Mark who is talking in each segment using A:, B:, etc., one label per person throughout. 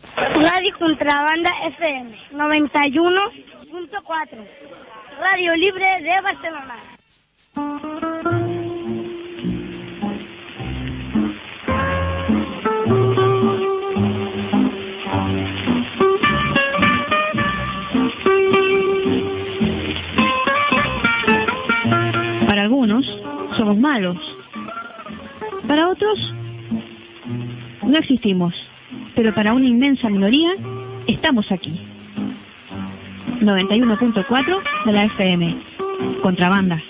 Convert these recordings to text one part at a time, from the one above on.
A: Radio Contrabanda FM 91.4. Radio Libre de Barcelona.
B: Para algunos somos malos. Para otros no existimos. Pero para una inmensa minoría estamos aquí. 91.4 de la FM. Contrabanda.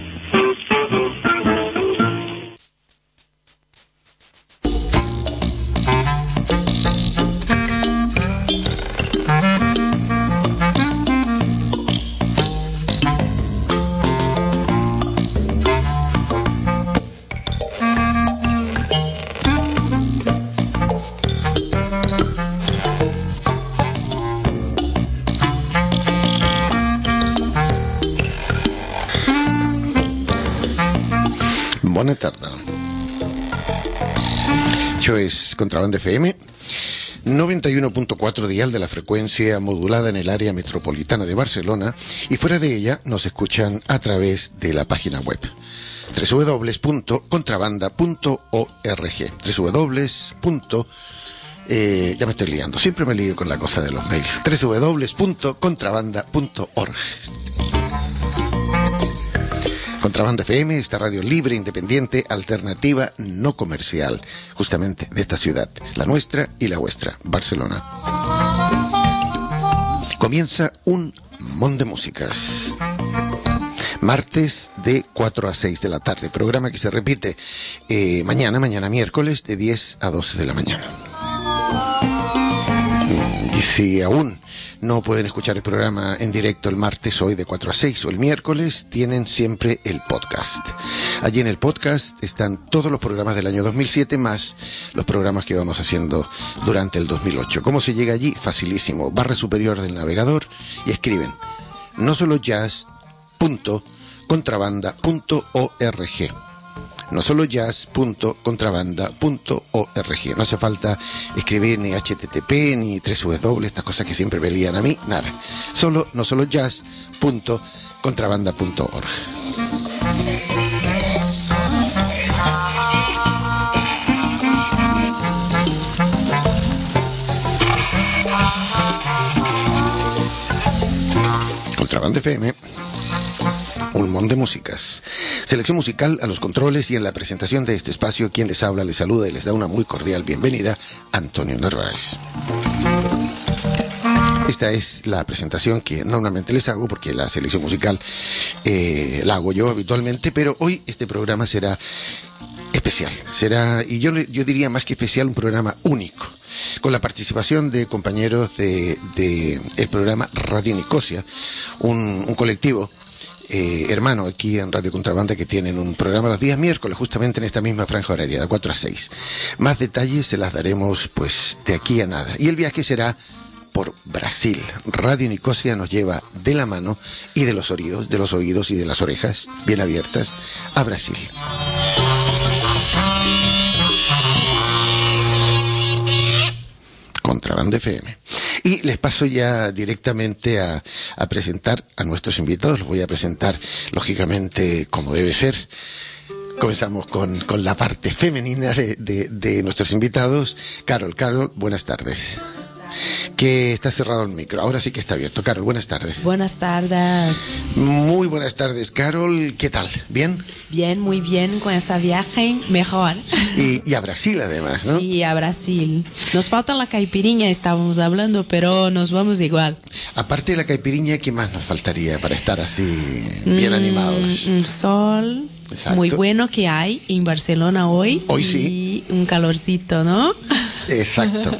C: Buenas tardes. Això es Contrabanda FM, 91.4 dial de la frecuencia modulada en el área metropolitana de Barcelona, y fuera de ella nos escuchan a través de la página web www.contrabanda.org. Ya me estoy liando, siempre me lío con la cosa de los mails. www.contrabanda.org. Contrabanda FM, esta radio libre, independiente, alternativa, no comercial, justamente de esta ciudad, la nuestra y la vuestra, Barcelona. Comienza un mon de músicas. Martes de 4 a 6 de la tarde, programa que se repite mañana miércoles de 10 a 12 de la mañana. Y si aún no pueden escuchar el programa en directo el martes hoy de 4 a 6 o el miércoles, tienen siempre el podcast. Allí en el podcast están todos los programas del año 2007 más los programas que vamos haciendo durante el 2008. ¿Cómo se llega allí? Facilísimo. Barra superior del navegador y escriben nosolojazz.contrabanda.org. No solo jazz.contrabanda.org. No hace falta escribir ni HTTP ni www, estas cosas que siempre me lían a mí, nada. Solo no solo jazz.contrabanda.org. Contrabanda FM, un mon de músicas. Selección musical a los controles y en la presentación de este espacio, quien les habla, les saluda y les da una muy cordial bienvenida, Antonio Narváez. Esta es la presentación que normalmente les hago porque la selección musical la hago yo habitualmente, pero hoy este programa será especial. Será, y yo diría más que especial, un programa único, con la participación de compañeros de el programa Radio Nicosia, un colectivo hermano aquí en Radio Contrabanda que tienen un programa los días miércoles justamente en esta misma franja horaria de 4 a 6. Más detalles se las daremos pues de aquí a nada. Y el viaje será por Brasil. Radio Nicosia nos lleva de la mano y de los oídos y de las orejas bien abiertas a Brasil. Contrabanda FM. Y les paso ya directamente a presentar a nuestros invitados. Los voy a presentar, lógicamente, como debe ser. Comenzamos con la parte femenina de nuestros invitados. Carol, buenas tardes. Que está cerrado el micro, ahora sí que está abierto. Carol, buenas tardes.
D: Buenas tardes.
C: Muy buenas tardes, Carol. ¿Qué tal? ¿Bien?
D: Bien, muy bien, con ese viaje mejor.
C: Y a Brasil además, ¿no?
D: Sí, a Brasil. Nos falta la caipirinha, estábamos hablando, pero nos vamos igual.
C: Aparte de la caipirinha, ¿qué más nos faltaría para estar así bien animados?
D: Un sol. Exacto. Muy bueno que hay en Barcelona hoy.
C: Hoy
D: y
C: sí.
D: Un calorcito, ¿no?
C: Exacto.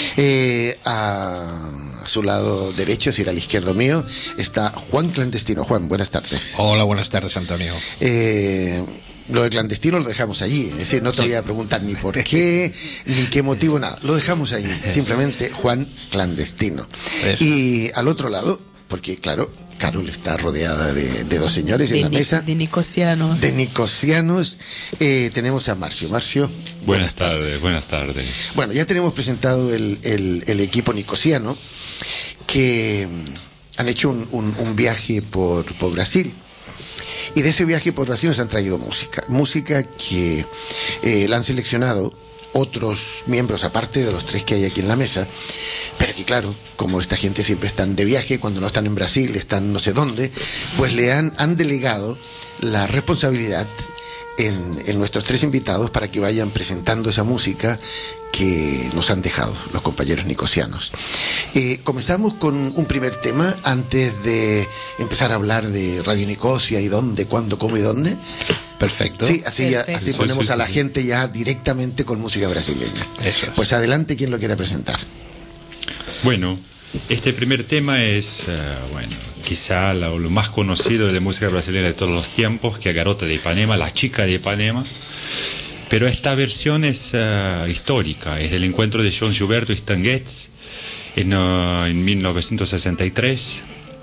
C: A su lado derecho, es decir, al izquierdo mío, está Juan Clandestino. Juan, buenas tardes.
E: Hola, buenas tardes, Antonio.
C: Lo de clandestino lo dejamos allí, es decir, no te voy a preguntar ni por qué, ni qué motivo, nada. Lo dejamos allí, simplemente Juan Clandestino. Eso. Y al otro lado, porque claro, Carol está rodeada de dos señores en la mesa.
D: De nicosianos.
C: De nicosianos. Tenemos a Marcio. Marcio.
E: Buenas tardes.
C: Bueno, ya tenemos presentado el equipo nicosiano que han hecho un viaje por Brasil. Y de ese viaje por Brasil nos han traído música que la han seleccionado otros miembros, aparte de los 3 que hay aquí en la mesa, pero que claro, como esta gente siempre están de viaje, cuando no están en Brasil, están no sé dónde, pues le han delegado la responsabilidad en nuestros 3 invitados para que vayan presentando esa música que nos han dejado los compañeros nicosianos. Comenzamos con un primer tema antes de empezar a hablar de Radio Nicosia y dónde, cuándo, cómo y dónde.
F: Perfecto.
C: Sí, así ponemos a la
E: sí.
C: gente ya directamente con música brasileña.
F: Eso es.
C: Pues adelante, quien lo quiera presentar.
E: Bueno, este primer tema es, quizá lo más conocido de la música brasileña de todos los tiempos, que es Garota de Ipanema, La Chica de Ipanema. Pero esta versión es histórica, es del encuentro de João Gilberto y Stan Getz en 1963.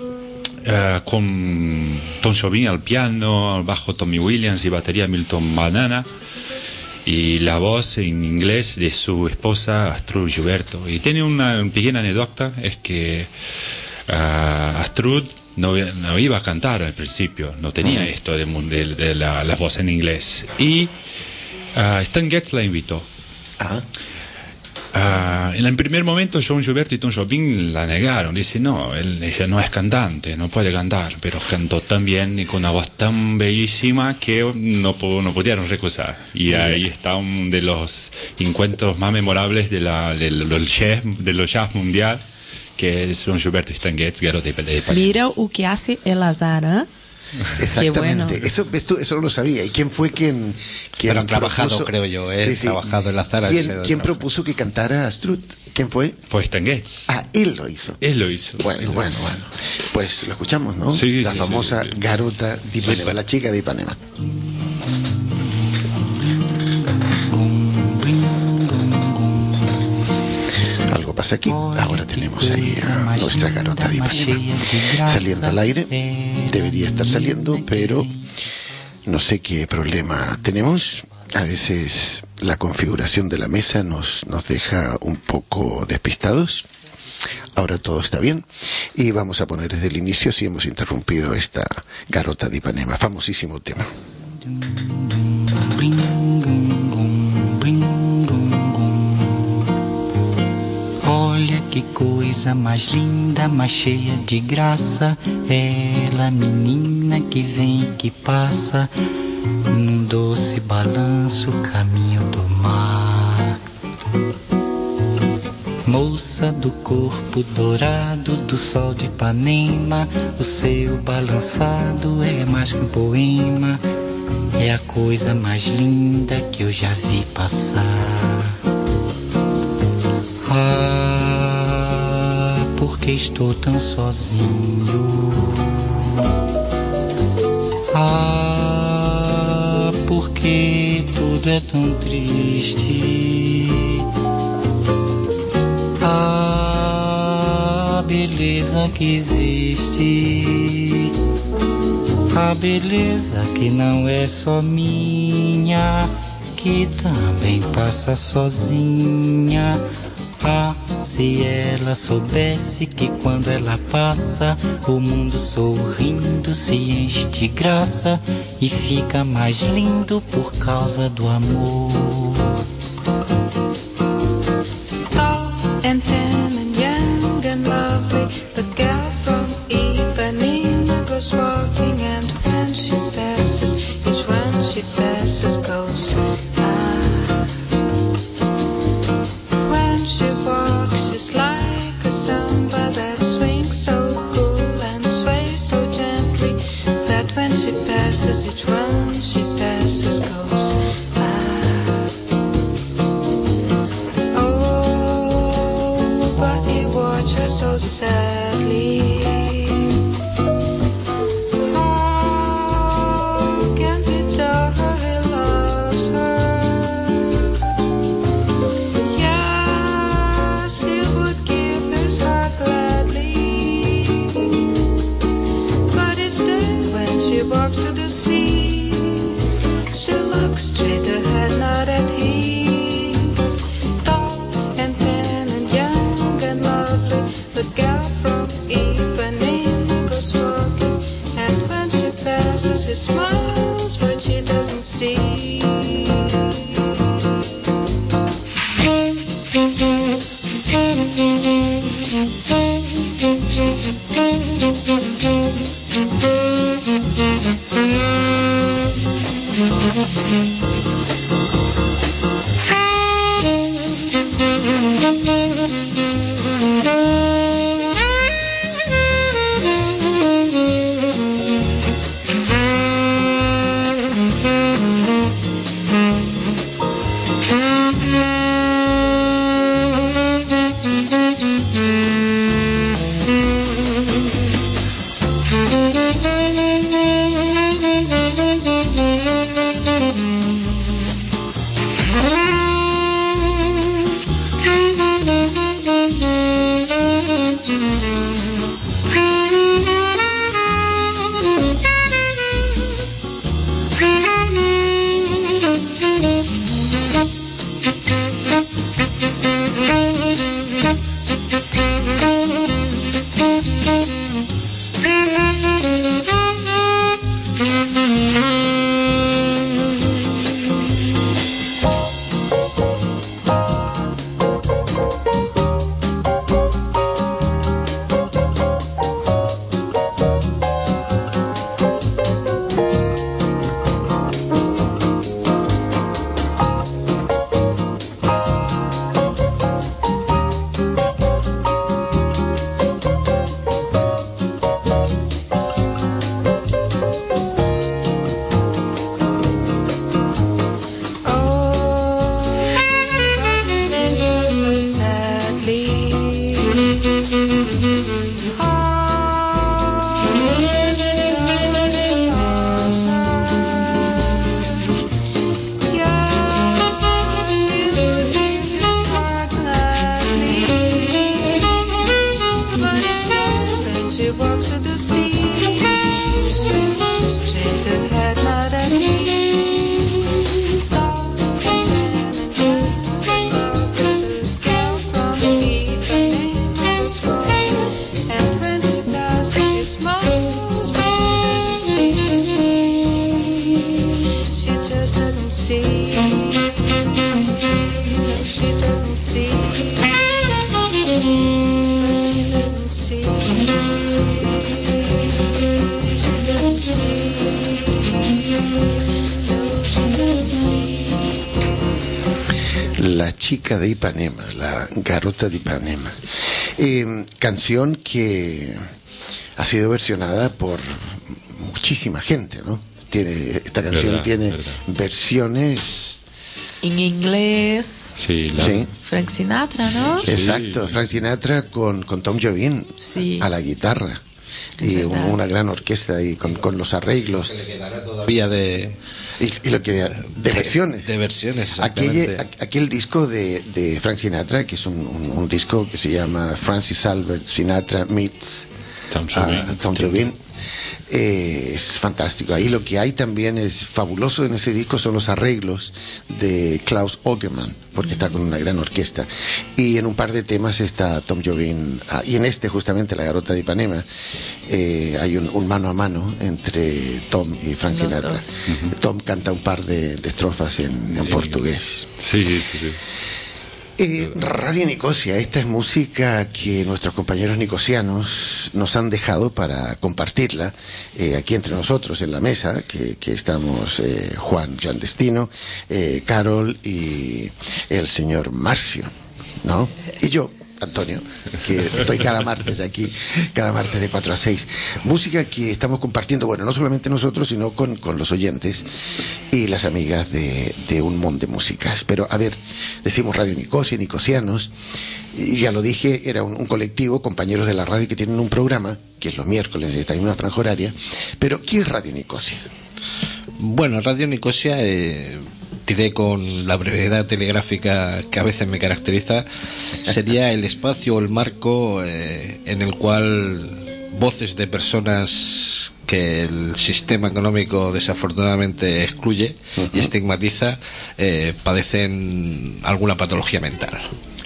E: Con Tom Jobim al piano, al bajo Tommy Williams y batería Milton Banana, y la voz en inglés de su esposa Astrud Gilberto. Y tiene una pequeña anécdota, es que Astrud no iba a cantar al principio, no tenía esto de la voz en inglés, y Stan Getz la invitó. En el primer momento João Gilberto y Tom Jobim la negaron, dice ella no es cantante, no puede cantar, pero cantó tan bien y con una voz tan bellísima que no pudieron recusar. Y ahí está uno de los encuentros más memorables de los jazz mundial, que es João Gilberto y Stan Getz, Garota de Ipanema.
D: Mira o que hace el azar, ¿eh?
C: Exactamente,
D: bueno.
C: eso no lo sabía. ¿Y quién fue quien
F: Pero han trabajado,
C: propuso?
F: creo yo,
C: Sí.
F: trabajado en la Zara.
C: ¿Quién propuso que cantara Astrud? ¿Quién fue?
E: Fue Stan Getz.
C: Él lo hizo. Bueno. Pues lo escuchamos, ¿no?
E: Sí,
C: la
E: sí,
C: famosa
E: sí.
C: Garota de Ipanema, La Chica de Ipanema. Algo pasa aquí. Ahora tenemos ahí a nuestra Garota de Ipanema saliendo al aire. Debería estar saliendo, pero no sé qué problema tenemos. A veces la configuración de la mesa nos deja un poco despistados. Ahora todo está bien y vamos a poner desde el inicio si hemos interrumpido esta Garota de Ipanema, famosísimo tema.
G: Olha que coisa mais linda, mais cheia de graça. Ela, menina que vem e que passa, num doce balanço, caminho do mar. Moça do corpo dourado do sol de Ipanema, o seu balançado é mais que um poema. É a coisa mais linda que eu já vi passar. Porque estou tão sozinho. Porque tudo é tão triste. A beleza que existe, a beleza que não é só minha, que também passa sozinha. Se ela soubesse que quando ela passa, o mundo sorrindo se enche de graça e fica mais lindo por causa do amor.
H: Tall and tan and young and lovely, the girl from Ipanema goes walking, and when she passes, each one she passes goes when she walks, she's like a samba that swings so cool and sways so gently, that when she passes, each one she passes goes oh, but he watched her so sadly. How can he tell her he loves her? Yes, he would give his heart gladly. young and lovely. The gal from Ipanema goes walking, and when she passes, he smiles, but she doesn't see.
C: La chica de Ipanema, la garota de Ipanema. Canción que ha sido versionada por muchísima gente, ¿no? Esta canción tiene versiones
D: en inglés.
E: Sí,
D: Frank Sinatra, ¿no?
C: Exacto, Frank Sinatra con Tom Jobim a la guitarra. Y una gran orquesta y con los arreglos.
F: Lo que le quedará todavía de
C: versiones.
F: De versiones, exactamente.
C: Aquel disco de Frank Sinatra, que es un disco que se llama Francis Albert Sinatra meets Tom Jobim. Es fantástico. Ahí lo que hay también es fabuloso en ese disco son los arreglos de Klaus Ogerman, porque está con una gran orquesta. Y en un par de temas está Tom Jobim. Y en justamente, La Garota de Ipanema, hay un mano a mano entre Tom y Frank Sinatra. Tom canta un par de estrofas en portugués.
E: Sí.
C: Radio Nicosia, esta es música que nuestros compañeros nicosianos nos han dejado para compartirla aquí entre nosotros en la mesa, que estamos Juan Clandestino, Carol y el señor Marcio, ¿no? Y yo, Antonio, que estoy cada martes aquí, cada martes de 4 a 6. Música que estamos compartiendo, bueno, no solamente nosotros, sino con los oyentes y las amigas de Un Mon de Músicas. Pero, a ver, decimos Radio Nicosia, Nicosianos, y ya lo dije, era un colectivo, compañeros de la radio que tienen un programa, que es los miércoles, está en una franja horaria. Pero, ¿qué es Radio Nicosia?
F: Bueno, Radio Nicosia, diré con la brevedad telegráfica que a veces me caracteriza, sería el espacio o el marco en el cual voces de personas que el sistema económico desafortunadamente excluye y estigmatiza padecen alguna patología mental.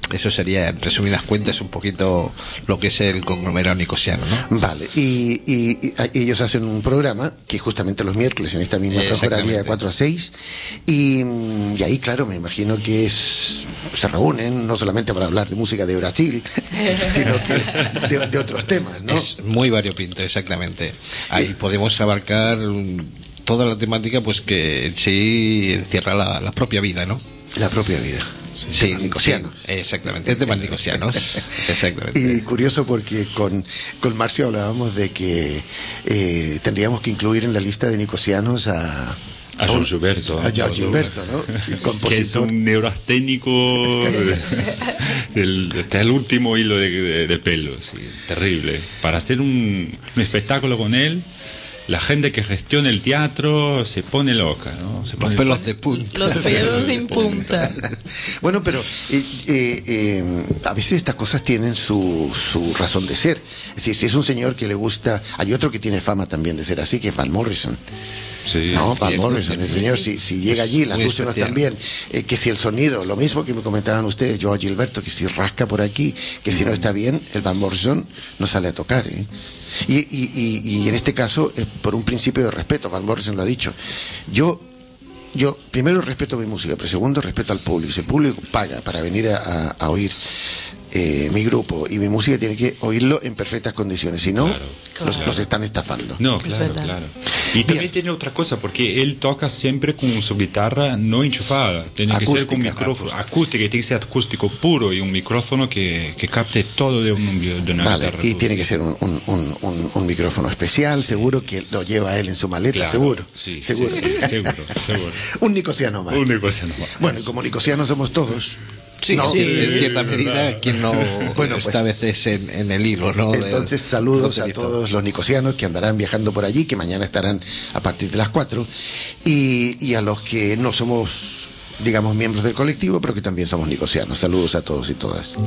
F: Eso sería, en resumidas cuentas, un poquito lo que es el conglomerado nicosiano, ¿no?
C: Vale, y ellos hacen un programa que justamente los miércoles en esta misma franja horaria de 4 a 6 y ahí, claro, me imagino que se reúnen no solamente para hablar de música de Brasil, sino que de otros temas, ¿no?
F: Es muy variopinto, exactamente. Ahí podemos abarcar toda la temática, pues que en sí encierra la propia vida, ¿no?
C: La propia vida.
F: Sí, nicosianos. Sí, exactamente, temas nicosianos. Exactamente.
C: Y curioso porque con Marcio hablábamos de que tendríamos que incluir en la lista de nicosianos a
E: Jorge Gilberto.
C: A Jorge Gilberto, ¿no? El compositor.
E: Que es un neurasténico hasta el último hilo de pelo. Sí, terrible. Para hacer un espectáculo con él, la gente que gestiona el teatro se pone loca, ¿no?
F: Los pelos de punta.
D: Los pelos en punta.
C: Bueno, pero a veces estas cosas tienen su razón de ser. Es decir, si es un señor que le gusta... Hay otro que tiene fama también de ser así, que es Van Morrison.
E: Sí,
C: no,
E: sí,
C: Van Morrison, el señor, si llega allí, las luces no están bien, que si el sonido, lo mismo que me comentaban ustedes, Jorge Gilberto, que si rasca por aquí, que si no está bien, el Van Morrison no sale a tocar, ¿eh? Y en este caso, por un principio de respeto, Van Morrison lo ha dicho, yo primero respeto mi música, pero segundo respeto al público. Si el público paga para venir a oír mi grupo y mi música, tiene que oírlo en perfectas condiciones, si no, claro. Los están estafando.
E: No, claro. Y también tiene otra cosa, porque él toca siempre con su guitarra no enchufada, tiene acústica, que ser con micrófono acústica, tiene que ser acústico puro y un micrófono que capte todo de una guitarra.
C: Y tiene que ser un micrófono especial, seguro que lo lleva él en su maleta, claro, seguro.
E: Sí,
C: seguro.
E: Sí, seguro.
C: Un nicosiano más. Bueno, y como nicosianos somos todos.
F: Sí, no, sí, en cierta medida, quien no esta vez es en el hilo, ¿no?
C: Entonces, saludos a todos los nicosianos que andarán viajando por allí, que mañana estarán a partir de las 4, y a los que no somos, digamos, miembros del colectivo, pero que también somos nicosianos. Saludos a todos y todas.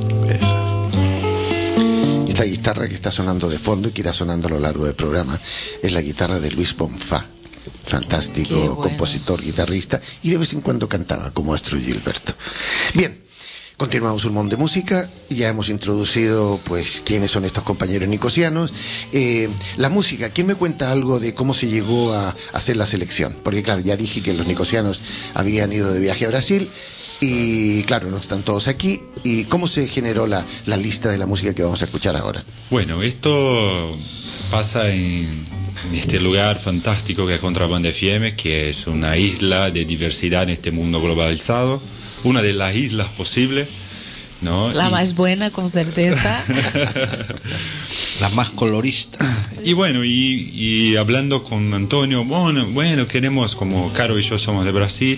C: Esta guitarra que está sonando de fondo y que irá sonando a lo largo del programa es la guitarra de Luis Bonfá. Fantástico, bueno, compositor, guitarrista, y de vez en cuando cantaba como Jorge Gilberto. Bien, continuamos un montón de música. Ya hemos introducido, pues, quiénes son estos compañeros nicosianos. La música, ¿quién me cuenta algo de cómo se llegó a hacer la selección? Porque, claro, ya dije que los nicosianos habían ido de viaje a Brasil y, claro, no están todos aquí. ¿Y cómo se generó la lista de la música que vamos a escuchar ahora?
E: Bueno, esto pasa en este lugar fantástico que es Contrabanda FM, que es una isla de diversidad en este mundo globalizado, una de las islas posibles, ¿no?
D: La más buena, con certeza.
F: La más colorista.
E: Y bueno, y hablando con Antonio, bueno, queremos, como Caro y yo somos de Brasil,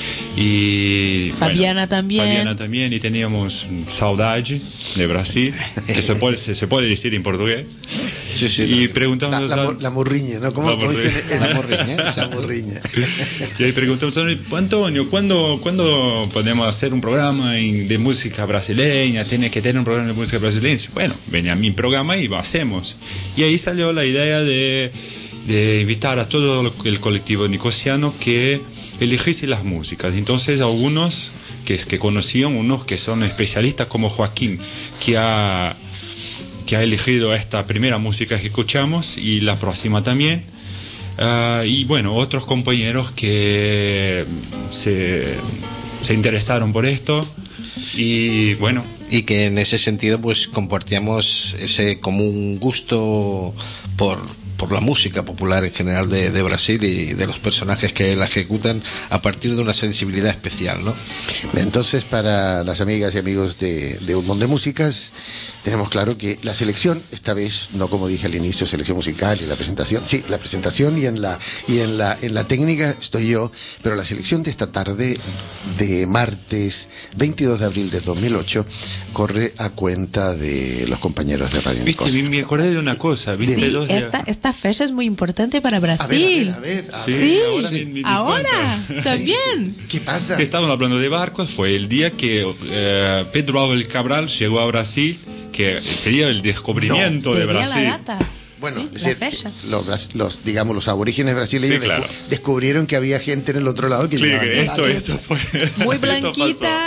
E: y
D: Fabiana
E: también, y teníamos saudade de Brasil, que se puede decir en portugués.
F: Sí,
E: y preguntamos
C: la morriña, ¿no? ¿Cómo dicen? La morriña. Esa morriña.
E: Y ahí preguntamos a Antonio, ¿cuándo podemos hacer un programa de música brasileña? Tiene que tener un programa de música brasileña. Bueno, ven a mi programa y lo hacemos. Y ahí salió la idea de invitar a todo el colectivo nicosiano que eligiese las músicas. Entonces, algunos que conocían, unos que son especialistas, como Joaquín, que ha elegido esta primera música que escuchamos y la próxima también, y bueno, otros compañeros que se interesaron por esto, y bueno,
F: y que en ese sentido pues compartíamos ese común gusto por la música popular en general de Brasil y de los personajes que la ejecutan a partir de una sensibilidad especial, ¿no?
C: Entonces, para las amigas y amigos de Un Mundo de Músicas, tenemos claro que la selección, esta vez, no como dije al inicio, selección musical y la presentación, sí, la presentación y en la técnica estoy yo, pero la selección de esta tarde, de martes 22 de abril de 2008, corre a cuenta de los compañeros de Radio Nicosia.
E: Me acordé de una cosa, ¿viste?
D: Sí, esta fecha es muy importante para Brasil.
C: A ver.
D: Sí,
E: ahora
D: también.
C: ¿Qué pasa?
E: Que estábamos hablando de barcos, fue el día que Pedro Álvares Cabral llegó a Brasil, que sería el descubrimiento de Brasil.
D: La data.
C: Bueno,
D: sí, la fecha.
C: Los aborígenes brasileños, sí, claro, descubrieron que había gente en el otro lado que
E: esto fue
D: muy blanquita.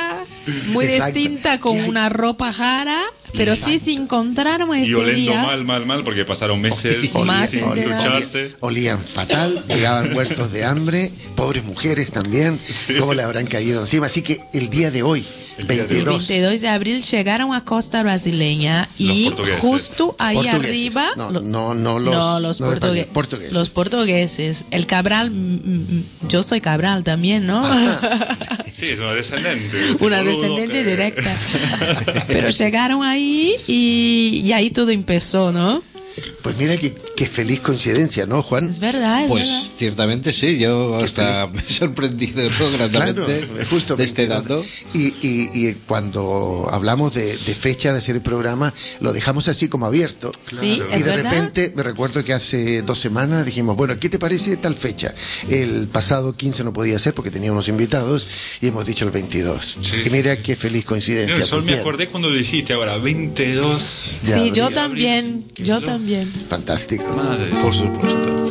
D: muy
C: Exacto.
D: distinta, con
C: ¿Qué hay?
D: una ropa rara, pero sí se encontraron
E: Y
D: este
E: oliendo
D: día.
E: mal, porque pasaron meses
D: Más
E: sin
D: de nada.
E: ducharse.
C: Olían fatal, llegaban muertos de hambre, pobres mujeres también, cómo le habrán caído encima. Así que el día de hoy,
E: El día de hoy.
D: El
C: 22,
D: 22 de abril llegaron a costa brasileña
E: Los
D: y
E: portugueses.
D: justo ahí
C: portugueses.
D: arriba
C: No,
D: lo-
C: no los
D: los
C: no los españoles, portugueses.
D: Los portugueses. El Cabral, yo soy Cabral también, ¿no?
E: Sí, es una descendente.
D: Una
E: boludo
D: descendente
E: que-
D: directa. Pero llegaron ahí y ahí todo empezó, ¿no?
C: Pues mira qué feliz coincidencia, ¿no, Juan?
D: Es verdad, es
F: Pues
D: verdad.
F: ciertamente sí, yo
C: Qué
F: hasta me he sorprendido, ¿no? Gratamente
C: justo
F: de este
C: 22.
F: dato.
C: Y cuando hablamos de fecha de hacer el programa, lo dejamos así como abierto.
D: Sí,
C: Y
D: es
C: de
D: verdad.
C: repente, me recuerdo que hace 2 semanas dijimos, bueno, ¿qué te parece tal fecha? El pasado 15 no podía ser porque tenía unos invitados y hemos dicho el 22.
E: Sí.
C: Y mira qué feliz coincidencia.
E: Solo me
C: Bien.
E: acordé cuando lo dijiste ahora, 22.
C: de
D: Sí,
C: abril.
D: yo también, yo también.
C: Fantástico.
E: Madre.
F: Por supuesto.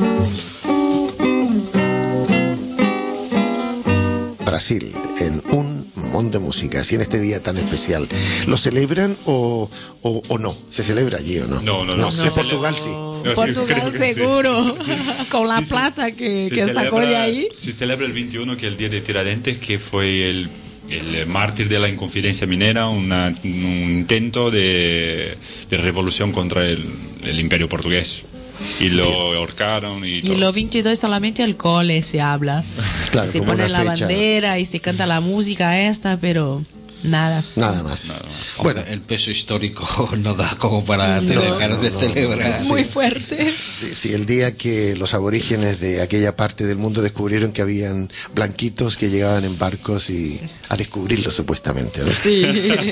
C: Brasil, en un montón de música, así en este día tan especial. ¿Lo celebran o no? ¿Se celebra allí o no?
E: No.
C: En
E: Se
C: Portugal sí.
E: No, sí,
D: Portugal
E: creo que sí.
D: seguro, con la
E: Sí, sí.
D: plata que
E: Se
D: sacó de ahí.
E: Se celebra el 21, que es el día de Tiradentes, que fue el mártir de la Inconfidencia Minera, un intento de revolución contra el imperio portugués. Y lo ahorcaron y todo.
D: Y los 22 solamente el cole se habla.
C: Claro,
D: Se
C: como
D: pone
C: una
D: la
C: fecha.
D: bandera y se canta la música esta, pero nada.
C: Nada más.
F: Bueno, el peso histórico no da como para dejar de celebrar.
D: Es muy fuerte.
C: Sí, el día que los aborígenes de aquella parte del mundo descubrieron que habían blanquitos que llegaban en barcos y a descubrirlo supuestamente, ¿no?
D: Sí.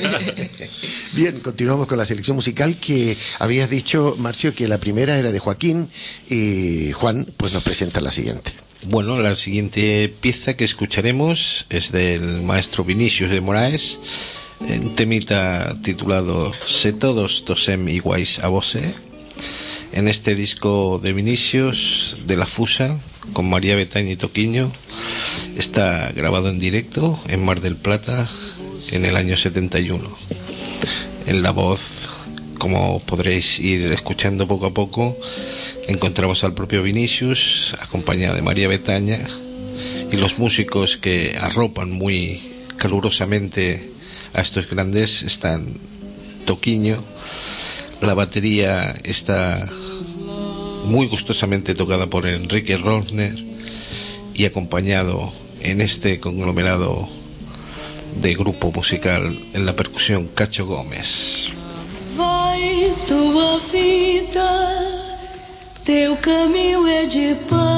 C: Bien, continuamos con la selección musical que habías dicho, Marcio, que la primera era de Joaquín y Juan pues nos presenta la siguiente.
F: Bueno, la siguiente pieza que escucharemos es del maestro Vinícius de Moraes, un temita titulado Se todos tosem iguais a vose. En este disco de Vinícius de la Fusa, con María Betaña y Toquiño, está grabado en directo en Mar del Plata en el año 71. En la voz, como podréis ir escuchando poco a poco, encontramos al propio Vinícius, acompañado de María Betaña, y los músicos que arropan muy calurosamente a estos grandes están Toquiño. La batería está muy gustosamente tocada por Enrique Rosner y acompañado en este conglomerado de grupo musical en la percusión Cacho Gómez.
H: Vai tua vida, teu caminho é de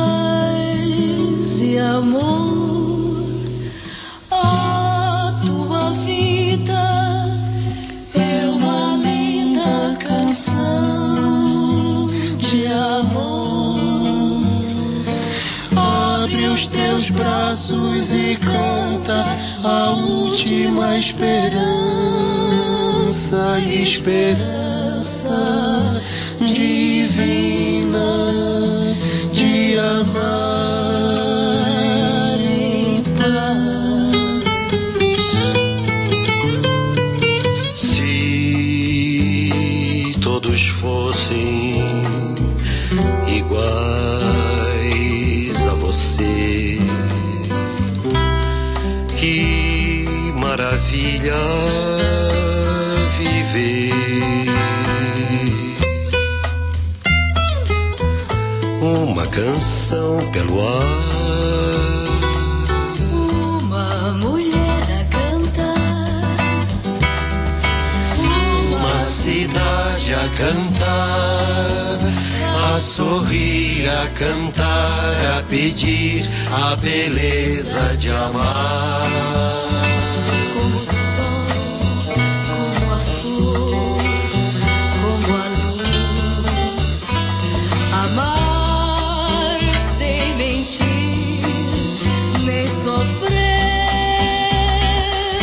H: paz e amor. A tua vida é uma linda canção de amor. Abre os teus braços e canta a última esperança, esperança divina de amar em paz.
I: Se todos fossem iguais a você, que maravilha viver. Uma canção pelo ar,
H: Uma mulher a cantar,
I: uma cidade a cantar, a sorrir, a cantar, a pedir a beleza de amar.
H: como o sol, como a flor, como a luz. Amar sem mentir, nem sofrer.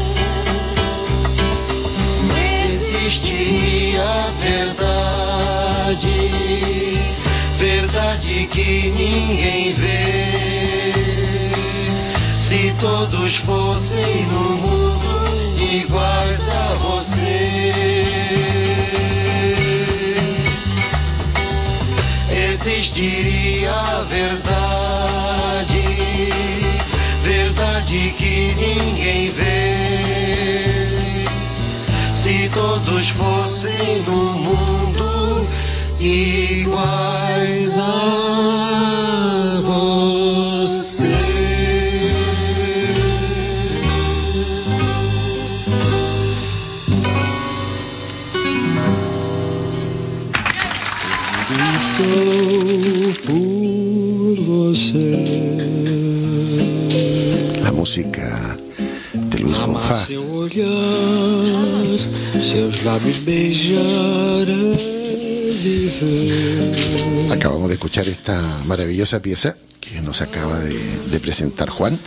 I: Existir a verdade, verdade que ninguém vê. Se todos fossem no mundo iguais a você, existiria a verdade, verdade que ninguém vê. Se todos fossem no mundo iguais a você.
C: La música de Luis Bonfá.
G: Seu olhar, seus lábios beijar, viver.
C: Acabamos de escuchar esta maravillosa pieza que nos acaba de presentar Juan.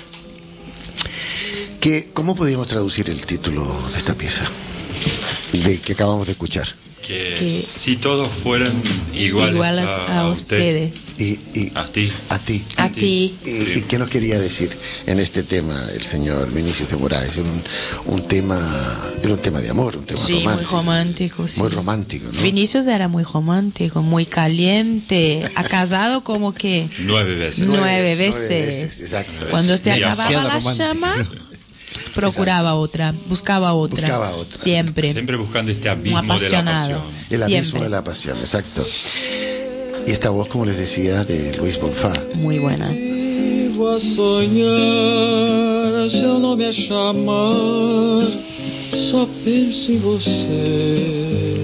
C: ¿Cómo podríamos traducir el título de esta pieza que acabamos de escuchar?
E: Que si todos fueran iguales a ustedes. A ti.
C: ¿Y qué nos quería decir en este tema el señor Vinicius de Moraes? Era un tema de amor, un tema romántico.
D: Muy romántico, sí.
C: Muy romántico, ¿no?
D: Vinicius era muy romántico, muy caliente, ha casado como que
E: 9 veces.
D: 9 veces.
C: Exacto.
D: Cuando se acababa la
F: romántico.
D: llama, procuraba otra, buscaba otra. Siempre
E: Buscando este abismo
D: un apasionado.
E: de la pasión.
C: El abismo
D: Siempre.
C: de la pasión, exacto. Y esta voz, como les decía, de Luis Bonfá.
D: Muy buena.
G: Vivo a sonhar, seu nome a chamar, só penso em você.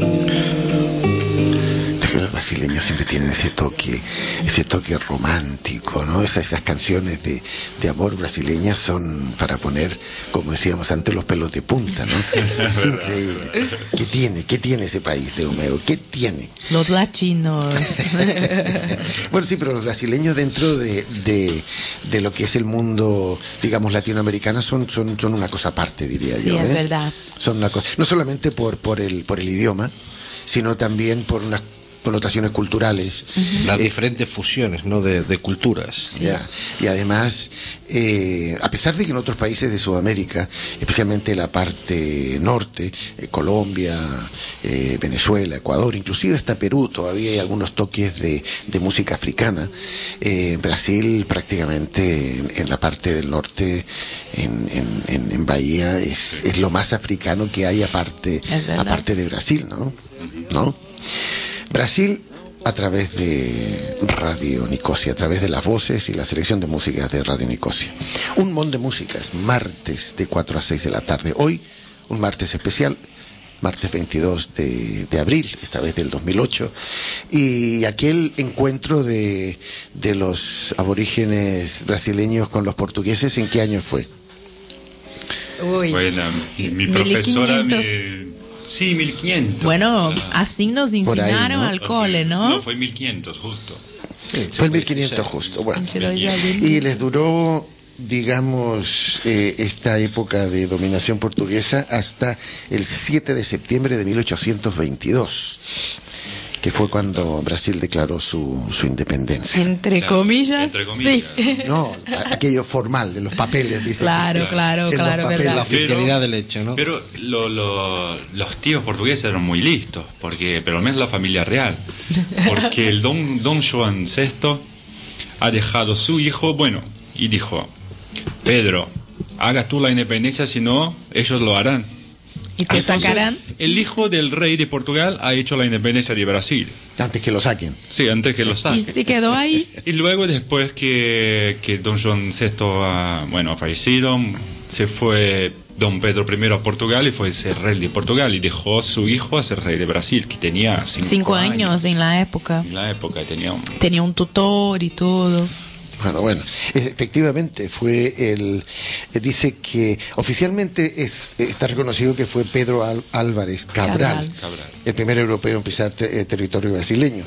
C: Los brasileños siempre tienen ese toque romántico, ¿no? Esas canciones de amor brasileñas son para poner, como decíamos antes, los pelos de punta, ¿no? Es increíble. ¿Qué tiene ese país de Homero? ¿Qué tiene?
D: Los latinos.
C: Bueno, sí, pero los brasileños dentro de lo que es el mundo, digamos, latinoamericano son una cosa aparte, diría yo.
D: Sí, es verdad.
C: Son una cosa, no solamente por el idioma, sino también por unas connotaciones culturales.
F: Las diferentes fusiones, ¿no? de culturas.
C: Ya. Y además, a pesar de que en otros países de Sudamérica, especialmente la parte norte, Colombia, Venezuela, Ecuador, inclusive hasta Perú, todavía hay algunos toques de música africana. Brasil, prácticamente en la parte del norte, en Bahía, es lo más africano que hay aparte de Brasil, ¿no? Brasil, a través de Radio Nicosia, a través de las voces y la selección de músicas de Radio Nicosia. Un montón de músicas, martes de 4 a 6 de la tarde. Hoy, un martes especial, martes 22 de abril, esta vez del 2008, y aquel encuentro de los aborígenes brasileños con los portugueses, ¿en qué año fue?
D: Uy.
E: Bueno, mi profesora
D: 1500.
E: Sí, 1500.
D: Bueno, así nos enseñaron al cole, ¿no?
E: No, fue 1500 justo.
C: Fue en 1500 justo, bueno. Y les duró, digamos, esta época de dominación portuguesa hasta el 7 de septiembre de 1822, que fue cuando Brasil declaró su independencia.
D: Entre comillas, sí.
C: No, aquello formal, de los papeles, dice.
D: Claro, verdad.
F: La oficialidad del hecho, ¿no?
E: Pero los tíos portugueses eran muy listos, pero al menos la familia real, porque el don Juan VI ha dejado su hijo, y dijo: Pedro, hagas tú la independencia, si no, ellos lo harán.
D: ¿Y te sacarán?
E: El hijo del rey de Portugal ha hecho la independencia de Brasil.
C: Antes que lo saquen.
E: Sí, antes que lo saquen.
D: Y se quedó ahí.
E: Y luego, después que don Juan VI ha fallecido, se fue don Pedro I a Portugal y fue ser rey de Portugal y dejó a su hijo a ser rey de Brasil, que tenía 5
D: años en la época.
E: Tenía
D: un tutor y todo.
C: Bueno, efectivamente dice que oficialmente está reconocido que fue Pedro Álvares Cabral, el primer europeo en pisar territorio brasileño.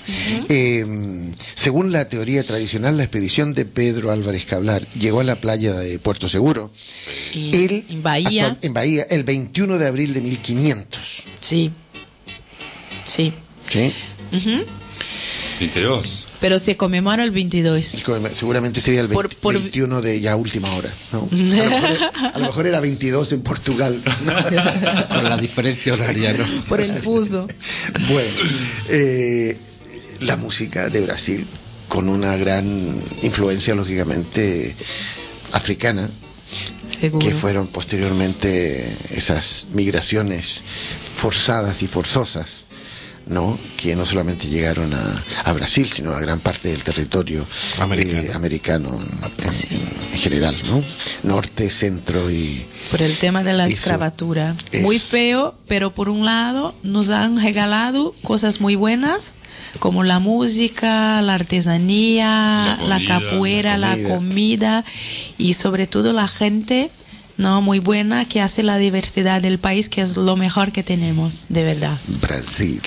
C: Según la teoría tradicional, la expedición de Pedro Álvares Cabral llegó a la playa de Puerto Seguro
D: en Bahía
C: el 21 de abril de 1500.
D: Sí.
E: 22.
D: Pero se conmemora el 22.
C: Seguramente sería el 21 de ya última hora, ¿no? A lo mejor era 22 en Portugal.
F: Con la diferencia horaria, ¿no?
D: Por el fuso.
C: Bueno, la música de Brasil, con una gran influencia, lógicamente, africana.
D: Seguro.
C: Que fueron posteriormente esas migraciones forzadas y forzosas, ¿no? Que no solamente llegaron a Brasil, sino a gran parte del territorio americano en general, ¿no? Norte, centro y...
D: Por el tema de la escravatura. Muy feo, pero por un lado nos han regalado cosas muy buenas, como la música, la artesanía, la capoeira, la comida y sobre todo la gente, ¿no? Muy buena, que hace la diversidad del país, que es lo mejor que tenemos, de verdad.
C: Brasil.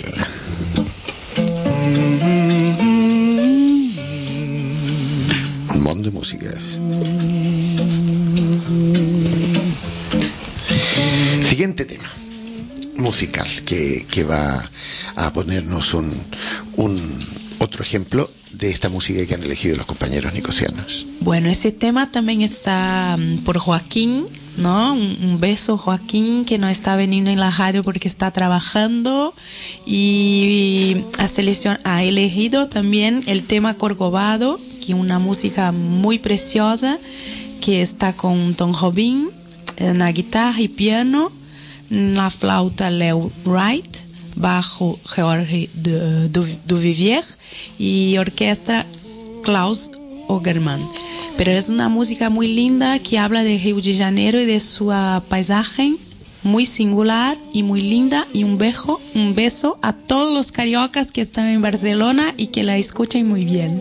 C: Un montón de músicas. Siguiente tema musical que va a ponernos un otro ejemplo de esta música que han elegido los compañeros nicosianos.
D: Bueno, ese tema también está por Joaquín, ¿no? Un beso, Joaquín, que no está veniendo en la radio porque está trabajando, y ha elegido también el tema Corcovado, que es una música muy preciosa, que está con Tom Jobim en la guitarra y piano, la flauta Leo Wright, bajo George Duvivier y orquesta Klaus Ogerman. Pero es una música muy linda que habla de Río de Janeiro y de su paisaje muy singular y muy linda, y un beso a todos los cariocas que están en Barcelona y que la escuchen muy bien.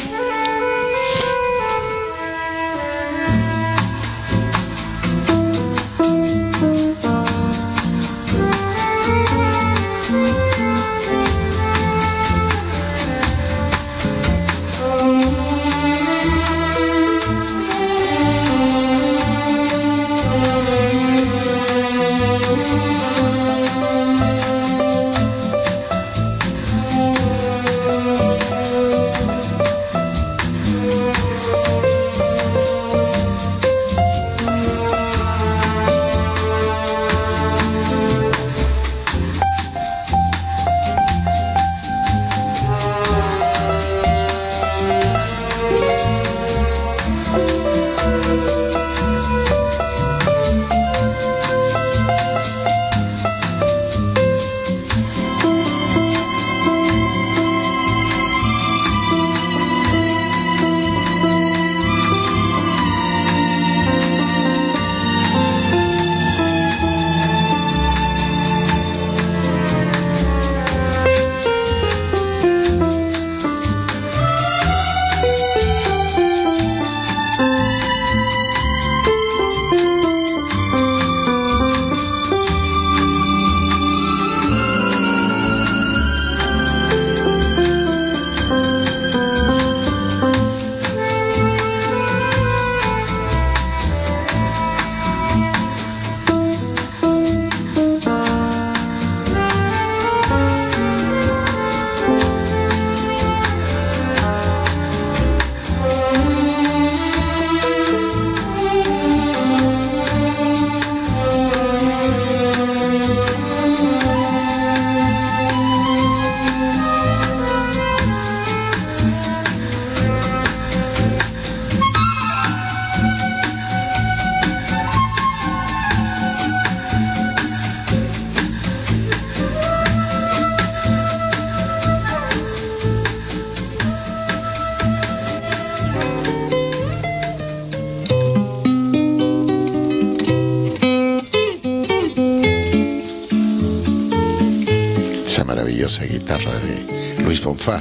C: Maravillosa guitarra de Luis Bonfá,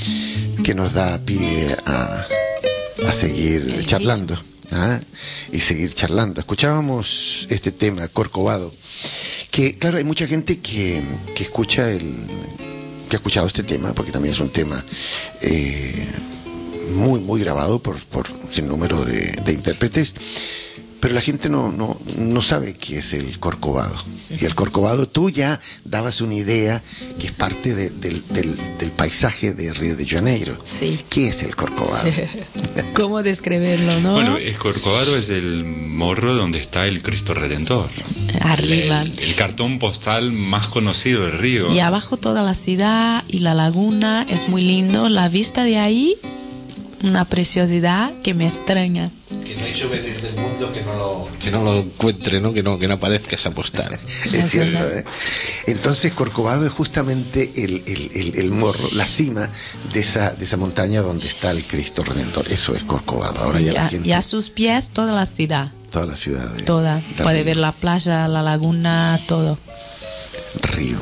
C: que nos da pie a seguir charlando, y seguir charlando. Escuchábamos este tema, Corcovado, que claro, hay mucha gente que escucha que ha escuchado este tema, porque también es un tema muy, muy grabado por un sinnúmero de intérpretes, pero la gente no sabe qué es el Corcovado. Y el Corcovado, tú ya dabas una idea que es parte del paisaje de Río de Janeiro.
D: Sí.
C: ¿Qué es el Corcovado?
D: ¿Cómo describirlo, no?
E: Bueno, el Corcovado es el morro donde está el Cristo Redentor.
D: Arriba.
E: El cartón postal más conocido del río.
D: Y abajo toda la ciudad y la laguna, es muy lindo. La vista de ahí, una preciosidad que me extraña.
F: Que no hay souvenir del mundo que no lo encuentre, ¿no? Que no aparezca esa postal.
C: Es cierto, ¿eh? Entonces Corcovado es justamente el morro, la cima de esa montaña donde está el Cristo Redentor. Eso es Corcovado. Ahora
D: Sí,
C: ya la gente,
D: y a sus pies toda la ciudad.
C: toda la ciudad de,
D: Toda.
C: de
D: Puede
C: Río.
D: ver la playa, la laguna, todo.
C: Río.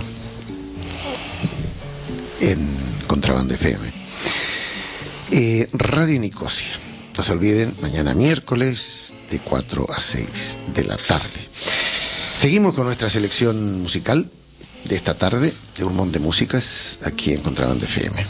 C: En Contrabanda FM. Radio Nicosia. No se olviden, mañana miércoles de 4 a 6 de la tarde. Seguimos con nuestra selección musical de esta tarde, de un montón de músicas, aquí en Contrabanda FM.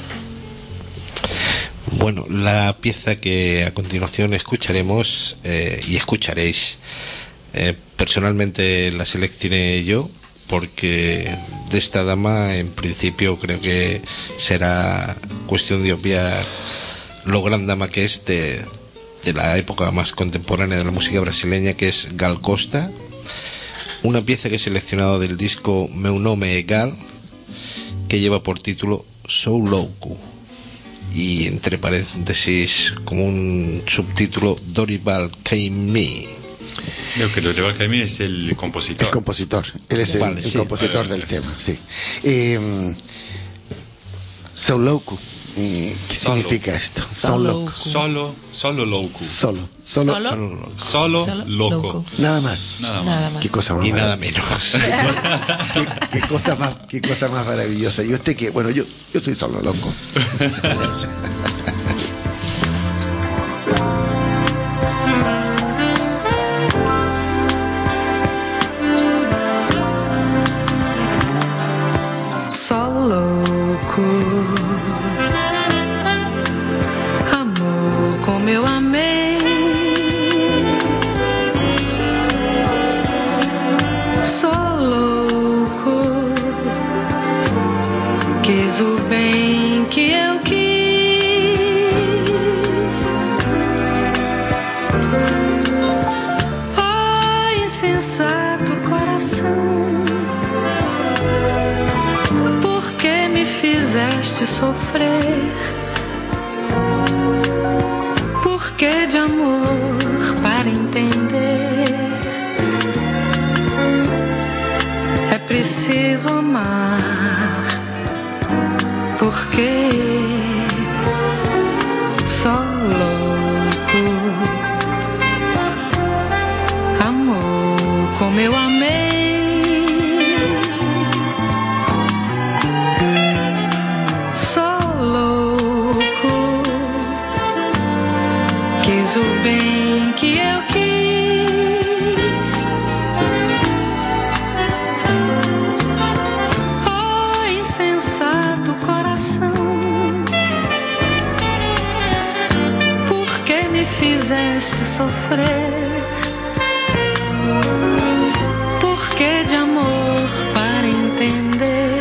F: Bueno, la pieza que a continuación escucharemos y escucharéis, personalmente la seleccioné yo, porque de esta dama en principio creo que será cuestión de obviar lo gran dama que es de la época más contemporánea de la música brasileña, que es Gal Costa. Una pieza que he seleccionado del disco Meu Nome é Gal, que lleva por título Sou Louco, y entre paréntesis como un subtítulo Dorival Caymmi.
E: Creo que Dorival Caymmi es el compositor.
C: El compositor, él es
F: Vale,
C: el
F: sí.
C: compositor del tema, sí. Sou louco. ¿Qué
E: Solo.
C: significa esto?
D: Solo.
C: Loco.
E: Solo loco.
C: Solo.
E: Loco.
C: Nada más.
E: Nada más.
D: Nada más.
C: Qué cosa más
F: Y nada
C: maravillosa.
F: menos.
C: qué cosa más maravillosa. Y usted que, bueno, yo soy solo loco.
H: Só louco, amor como eu amei. Só louco, quis o bem que eu quis. Oh, insensato coração, fizeste sofrer, porque de amor para entender é preciso amar, porque só louco amor como eu amei. O bem que eu quis. Oh, insensato coração, por que me fizeste sofrer? Porque de amor para entender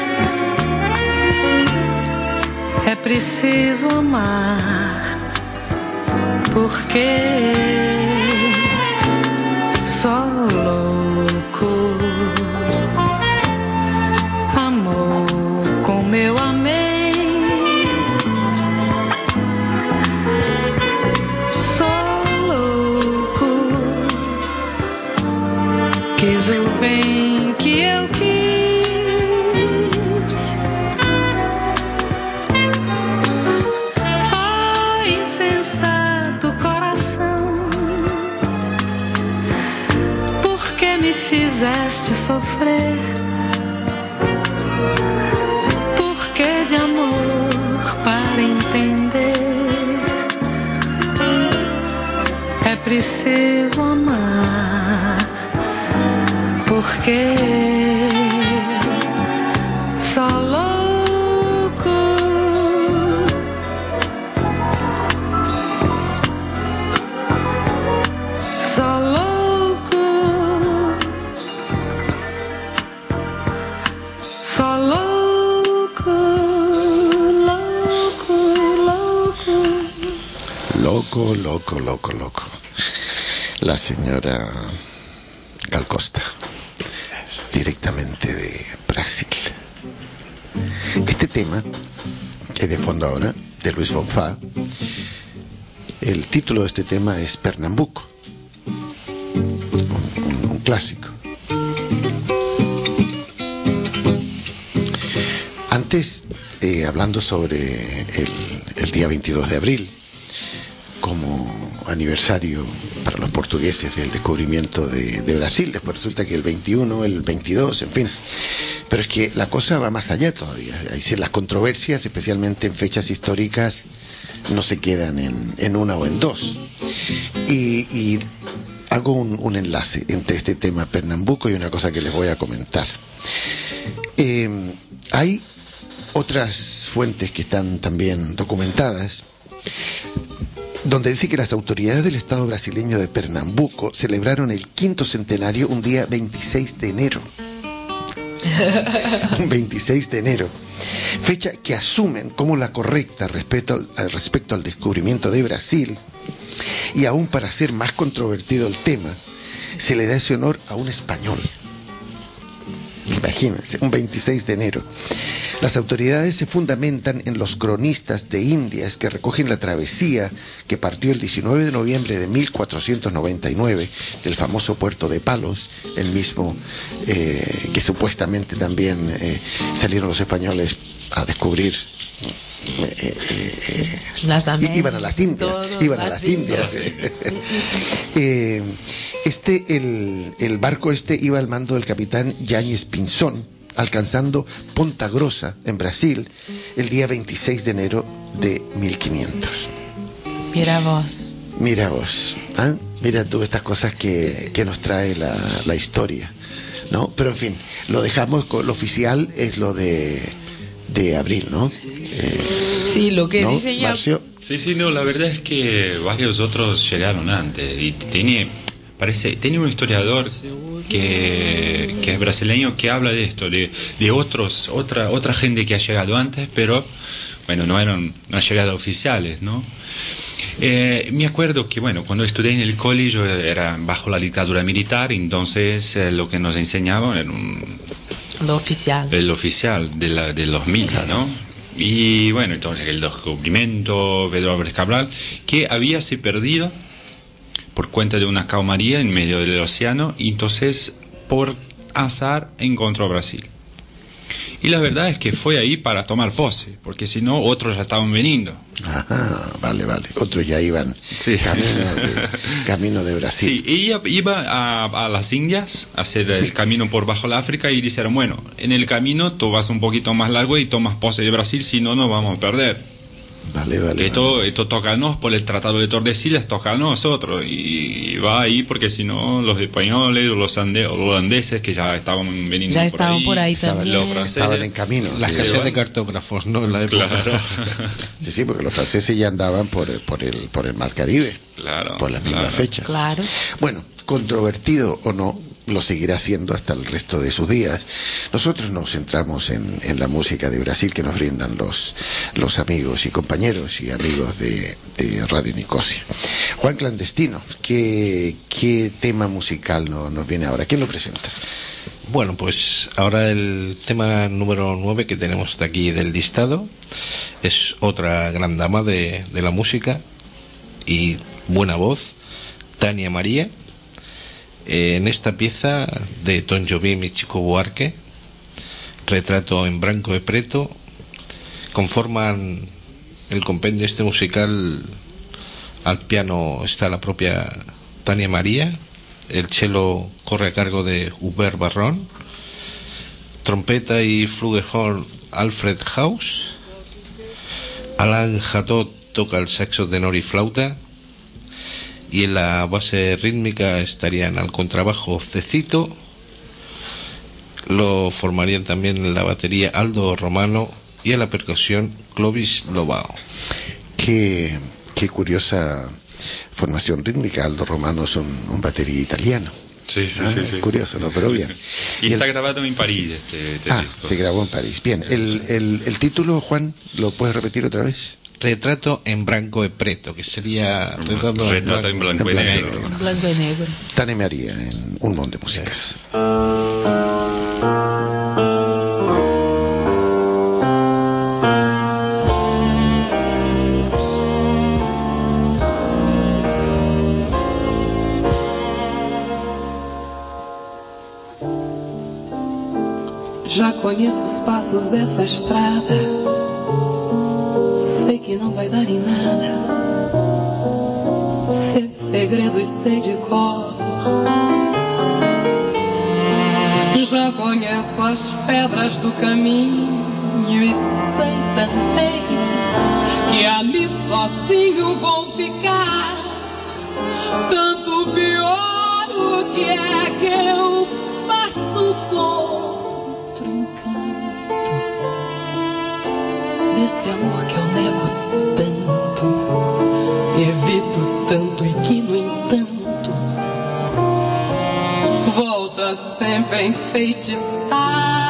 H: é preciso amar. Porque só louco amor como eu amei. Só louco quis o bem que eu quis. Oh, insensato coração, por que me fizeste sofrer? Porque de amor para entender é preciso amar. Porque só louco Só louco, louco, louco.
C: Loco. La señora Gal Costa, directamente de Brasil. Este tema, que es de fondo ahora, de Luis Bonfá, el título de este tema es Pernambuco, un clásico. Antes, hablando sobre el día 22 de abril, como aniversario para los portugueses del descubrimiento de Brasil, después resulta que el 21, el 22, en fin. Pero es que la cosa va más allá todavía. Es decir, las controversias, especialmente en fechas históricas, no se quedan en una o en dos. Y hago un enlace entre este tema Pernambuco y una cosa que les voy a comentar. Hay otras fuentes que están también documentadas, donde dice que las autoridades del Estado brasileño de Pernambuco celebraron el 5º centenario un día 26 de enero. Un 26 de enero. Fecha que asumen como la correcta respecto al descubrimiento de Brasil. Y aún para hacer más controvertido el tema, se le da ese honor a un español. Imagínense, un 26 de enero. Las autoridades se fundamentan en los cronistas de Indias que recogen la travesía que partió el 19 de noviembre de 1499 del famoso puerto de Palos, el mismo que supuestamente también salieron los españoles a descubrir. Iban a las Indias. El barco iba al mando del capitán Yáñez Pinzón, alcanzando Ponta Grossa, en Brasil, el día 26 de enero de 1500.
D: Mira vos.
C: ¿Ah? Mira tú estas cosas que nos trae la historia, ¿no? Pero en fin, lo dejamos con lo oficial, es lo de abril, ¿no?
D: Sí, lo que
C: ¿no,
D: dice ya.
C: Marcio?
E: Sí, no, la verdad es que varios otros llegaron antes y tiene un historiador que es brasileño que habla de esto, de otra gente que ha llegado antes, pero bueno, no han llegado oficiales, ¿no? Me acuerdo que, bueno, cuando estudié en el colegio era bajo la dictadura militar, entonces lo que nos enseñaban era
D: lo oficial.
E: El oficial de los militares, ¿no? Y bueno, entonces el descubrimiento, Pedro Álvares Cabral, que habíase perdido por cuenta de una calmaría en medio del océano, y entonces por azar encontró Brasil. Y la verdad es que fue ahí para tomar pose, porque si no, otros ya estaban viniendo.
C: Ajá, vale. Otros ya iban camino de Brasil.
E: Sí, ella iba a las Indias a hacer el camino por bajo la África y dijeron, bueno, en el camino tú vas un poquito más largo y tomas pose de Brasil, si no, nos vamos a perder.
C: Vale.
E: Esto tocanos por el Tratado de Tordesillas, toca a nosotros, y va ahí porque si no los españoles o los holandeses que ya estaban viniendo
D: ya estaban por ahí también,
E: los franceses
C: estaban en camino,
F: la escasez de cartógrafos, ¿no? En la época.
E: Claro.
C: Sí, porque los franceses ya andaban por el Mar Caribe,
E: claro,
C: por las mismas fechas.
D: Claro.
C: Bueno, controvertido o no, lo seguirá siendo hasta el resto de sus días. Nosotros nos centramos en la música de Brasil que nos brindan los amigos y compañeros y amigos de Radio Nicosia. Juan Clandestino, ¿qué tema musical nos viene ahora? ¿Quién lo presenta?
F: Bueno, pues ahora el tema número 9 que tenemos de aquí del listado es otra gran dama de la música y buena voz, Tania María. En esta pieza de Tom Jobim y Chico Buarque, Retrato en branco e preto, conforman el compendio este musical. Al piano está la propia Tania María, el cello corre a cargo de Hubert Barrón, trompeta y flugelhorn Alfred Haus, Alain Jatot toca el saxo tenor y flauta, y en la base rítmica estarían al contrabajo Cecito, lo formarían también en la batería Aldo Romano y a la percusión Clovis Lobao.
C: Qué curiosa formación rítmica. Aldo Romano es un batería italiano.
E: Sí, sí, sí.
C: Curioso, ¿no? Pero bien.
E: Y está grabado en París este disco.
C: Se grabó en París. Bien, el título, Juan, ¿lo puedes repetir otra vez?
F: Retrato en blanco e preto, que sería
E: retrato en blanco y negro.
D: En blanco y negro.
C: Tane María en Un Mundo de Músicas.
H: Já conheço os passos dessa estrada, sei que não vai dar em nada. Seus segredos sei de cor. Já conheço as pedras do caminho e sei também que ali sozinho vou ficar. Tanto pior o que é que eu faço contra o encanto desse amor que eu nego tanto, evito tanto e que no entanto volta sempre a enfeitiçar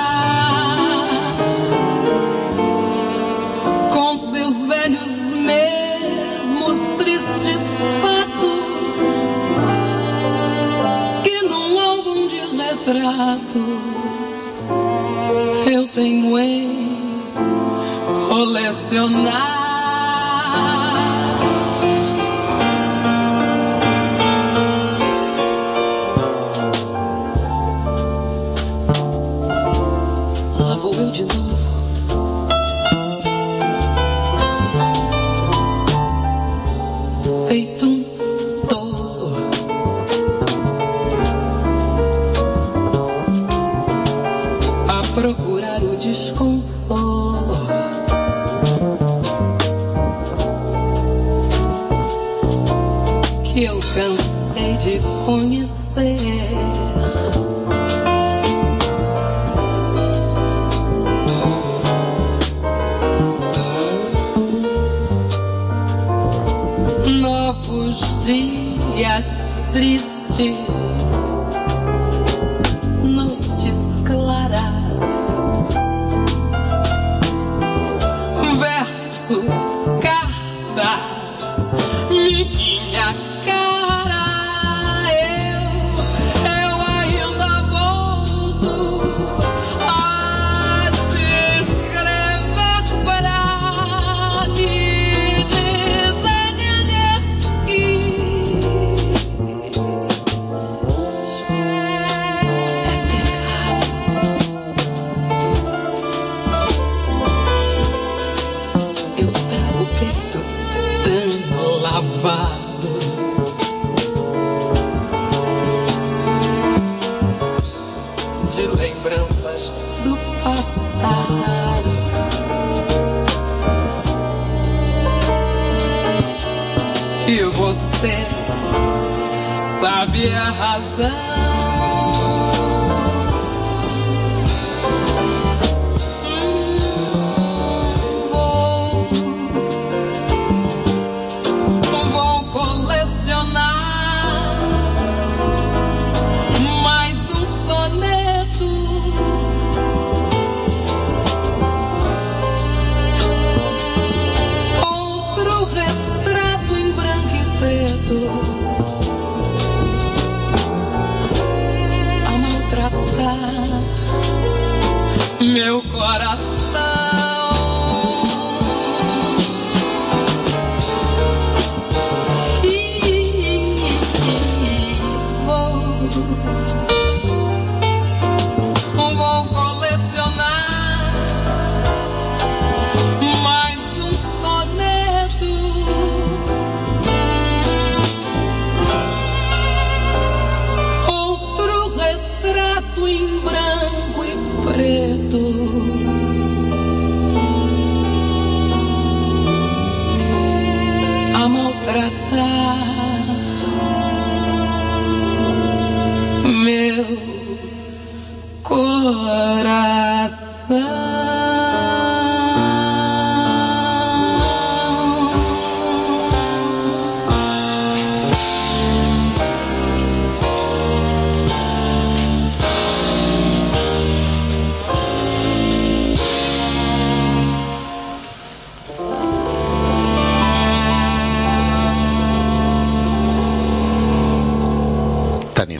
H: com seus velhos mesmos tristes fatos que num álbum de retratos eu tenho em colecionar. Lá vou eu de novo, feito um tolo, a procurar o desconsolo que eu cansei de conhecer. Novos dias tristes, noites claras, versos, cartas, minha cara. Eu ainda volto a te escrever para lhe dizer que é pecado. Eu trago o peito tão lavado de lembranças do passado. E você sabe a razão. Vou colecionar mais um soneto, outro retrato em branco e preto, a maltratar meu coração. Vou colecionar mais um soneto, outro retrato em branco e preto, a maltratar meu coração.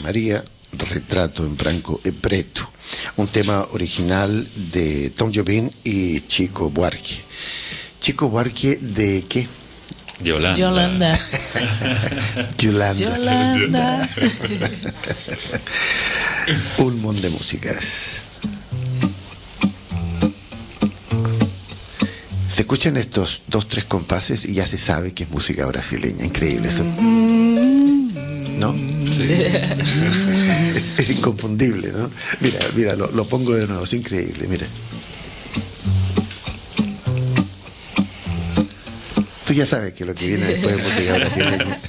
C: María, Retrato en Branco e Preto, un tema original de Tom Jobim y Chico Buarque. Chico Buarque, ¿de qué?
E: De Holanda.
D: Yolanda.
C: Yolanda.
D: Yolanda.
C: Un mundo de músicas. Se escuchan estos 2-3 compases y ya se sabe que es música brasileña. Increíble eso. ¿No?
E: Sí.
C: Es inconfundible, ¿no? Mira, lo pongo de nuevo, es increíble, mira. Tú ya sabes que lo que viene después de música brasileña.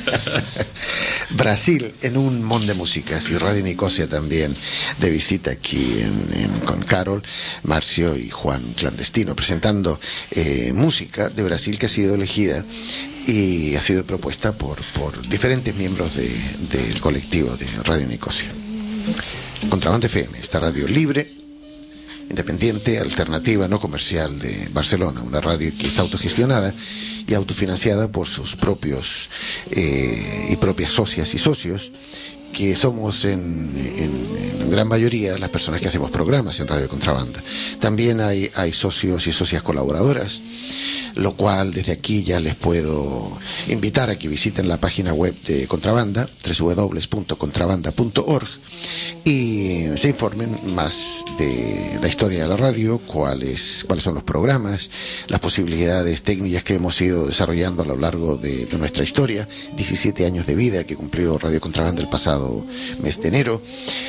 C: Brasil en un mon de músicas, y Radio Nicosia también de visita aquí con Carol, Marcio y Juan Clandestino, presentando música de Brasil que ha sido elegida y ha sido propuesta por diferentes miembros del colectivo de Radio Nicosia. Contrabanda FM, esta radio libre, independiente, alternativa, no comercial de Barcelona, una radio que es autogestionada y autofinanciada por sus propios y propias socias y socios, que somos en gran mayoría las personas que hacemos programas en Radio Contrabanda. También hay socios y socias colaboradoras, lo cual desde aquí ya les puedo invitar a que visiten la página web de Contrabanda, www.contrabanda.org, y se informen más de la historia de la radio, cuáles son los programas, las posibilidades técnicas que hemos ido desarrollando a lo largo de nuestra historia, 17 años de vida que cumplió Radio Contrabanda el pasado mes de enero,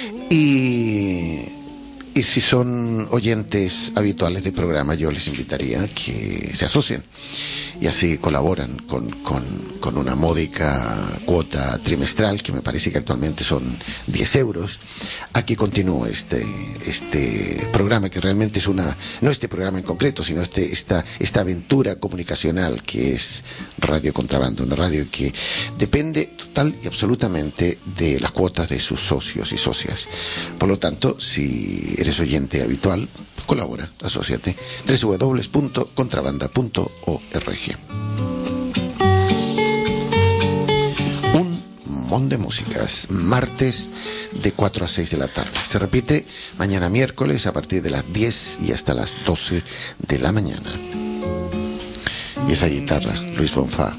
C: y si son oyentes habituales del programa, yo les invitaría a que se asocien y así colaboran con una módica cuota trimestral, que me parece que actualmente son 10 euros, a que continúe este programa, que realmente es no este programa en concreto, sino esta aventura comunicacional que es Radio Contrabando, una radio que depende total y absolutamente de las cuotas de sus socios y socias. Por lo tanto, si eres oyente habitual, colabora, asóciate. www.contrabanda.org. Un mon de músicas, martes de 4 a 6 de la tarde. Se repite mañana miércoles a partir de las 10 y hasta las 12 de la mañana. Y esa guitarra, Luis Bonfá,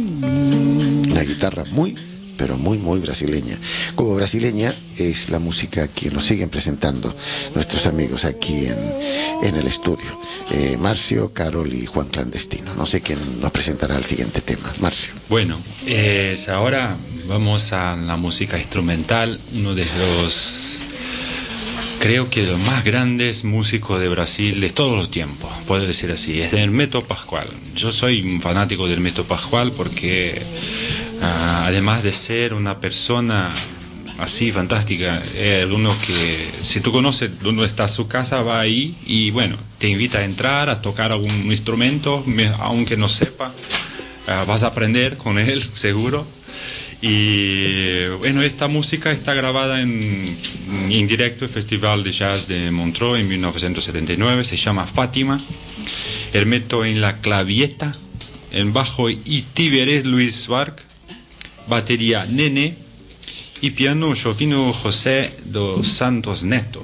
C: una guitarra pero muy brasileña. Como brasileña es la música que nos siguen presentando nuestros amigos aquí en el estudio. Marcio, Carol y Juan Clandestino. No sé quién nos presentará el siguiente tema. Marcio.
E: Bueno, ahora vamos a la música instrumental, uno de los, creo que los más grandes músicos de Brasil de todos los tiempos, puedo decir así, es Hermeto Pascoal. Yo soy un fanático de Hermeto Pascoal porque además de ser una persona así fantástica, uno que, si tú conoces dónde está su casa, va ahí y bueno, te invita a entrar, a tocar algún instrumento, aunque no sepa, vas a aprender con él, seguro. Y bueno, esta música está grabada en directo el Festival de Jazz de Montreux en 1979, se llama Fátima. Hermeto en la clavieta, en bajo y Tiberes Luis Varg, batería Nene y piano Jovino José dos Santos Neto.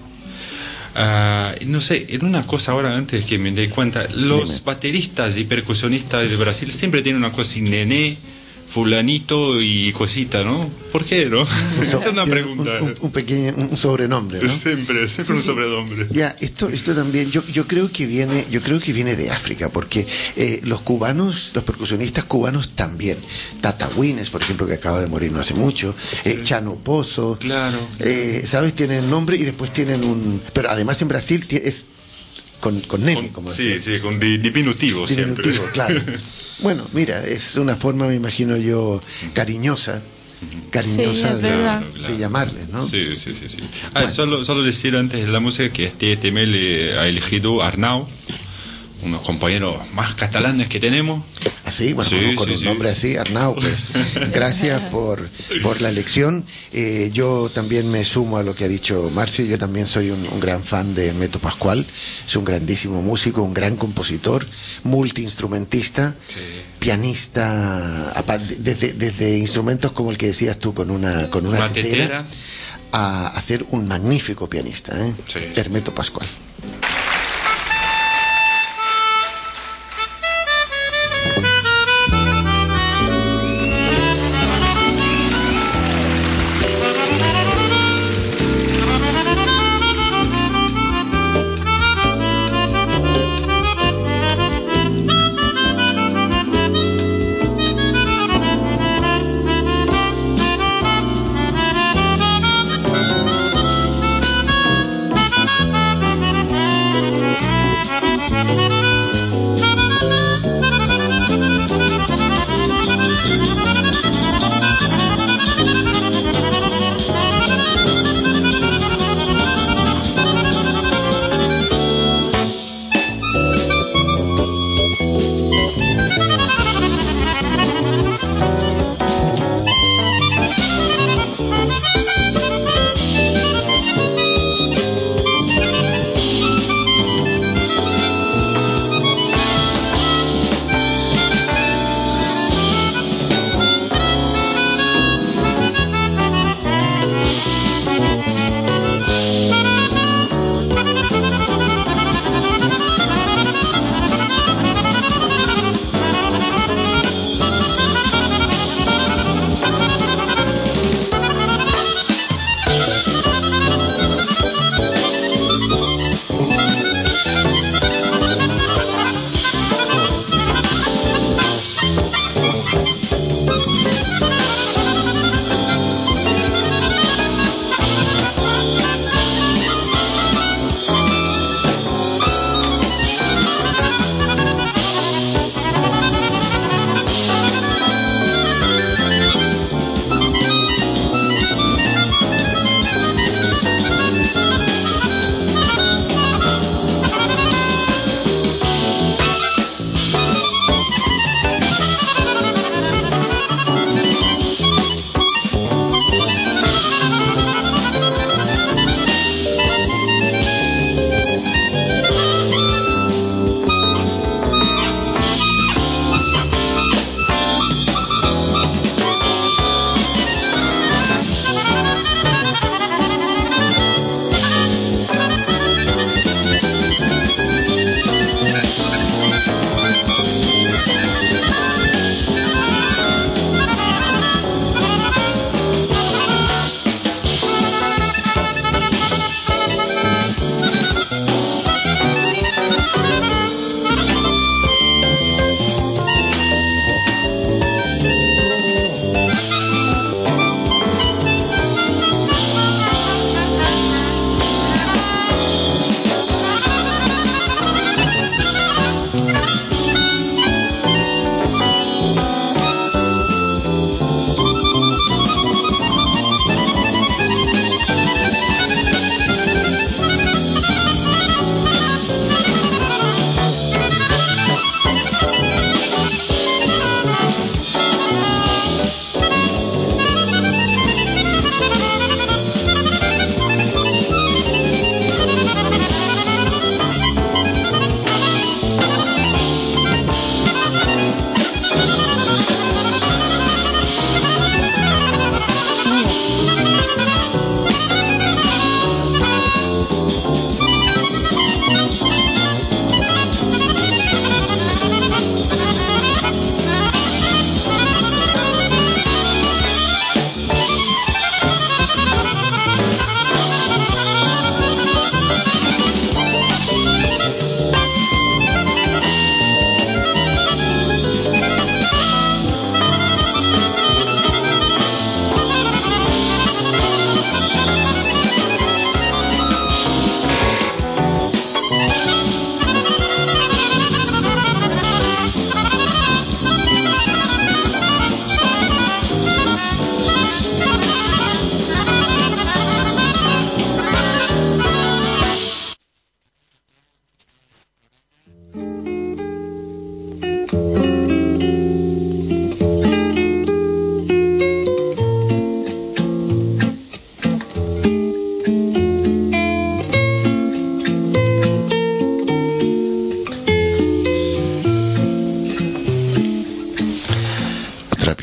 E: No sé, en una cosa ahora antes que me dé cuenta, los bateristas y percusionistas de Brasil siempre tienen una cosa, Nene, fulanito y cosita, ¿no? ¿Por qué, no? Esa es una pregunta.
C: Un sobrenombre, ¿no?
E: Siempre un sobrenombre.
C: Ya, esto también, yo creo que viene de África, porque los cubanos, los percusionistas cubanos también. Tata Wines, por ejemplo, que acaba de morir no hace mucho, Chano Pozo,
E: claro.
C: ¿Sabes? Tienen nombre y después tienen pero además en Brasil es con nene, como
E: sí, con diminutivo siempre.
C: Claro. Bueno, mira, es una forma, me imagino yo, cariñosa
D: Sí, es verdad.
C: de llamarles, ¿no?
E: Sí. Bueno. Solo decir antes de la música que este tema le ha elegido Arnau, unos compañeros más catalanes que tenemos.
C: Así, bueno, con un nombre así, Arnau, pues gracias por la elección. Yo también me sumo a lo que ha dicho Marcio. Yo también soy un gran fan de Hermeto Pascoal. Es un grandísimo músico, un gran compositor, multiinstrumentista. Sí. pianista, desde instrumentos como el que decías tú, con una tetera, a ser un magnífico pianista, ¿eh?
E: Sí.
C: Hermeto Pascual.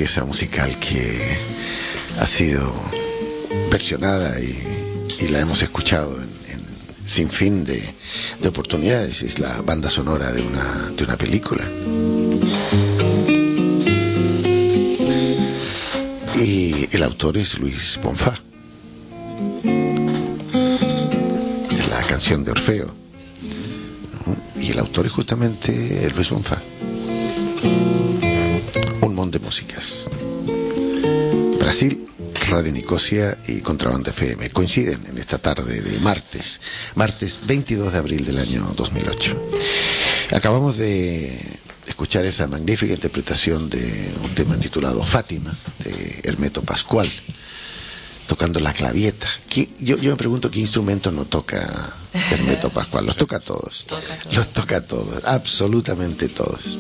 C: pieza musical que ha sido versionada y la hemos escuchado en sin fin de oportunidades. Es la banda sonora de una película. Y el autor es Luis Bonfá, de la canción de Orfeo, ¿no? Y el autor es justamente Luis Bonfá. Un montón de músicas. Brasil, Radio Nicosia y Contrabanda FM coinciden en esta tarde de martes 22 de abril del año 2008. Acabamos de escuchar esa magnífica interpretación de un tema titulado Fátima, de Hermeto Pascual, tocando la clavieta. Yo me pregunto qué instrumento no toca Hermeto Pascual. Los toca todos. Los toca todos, absolutamente todos.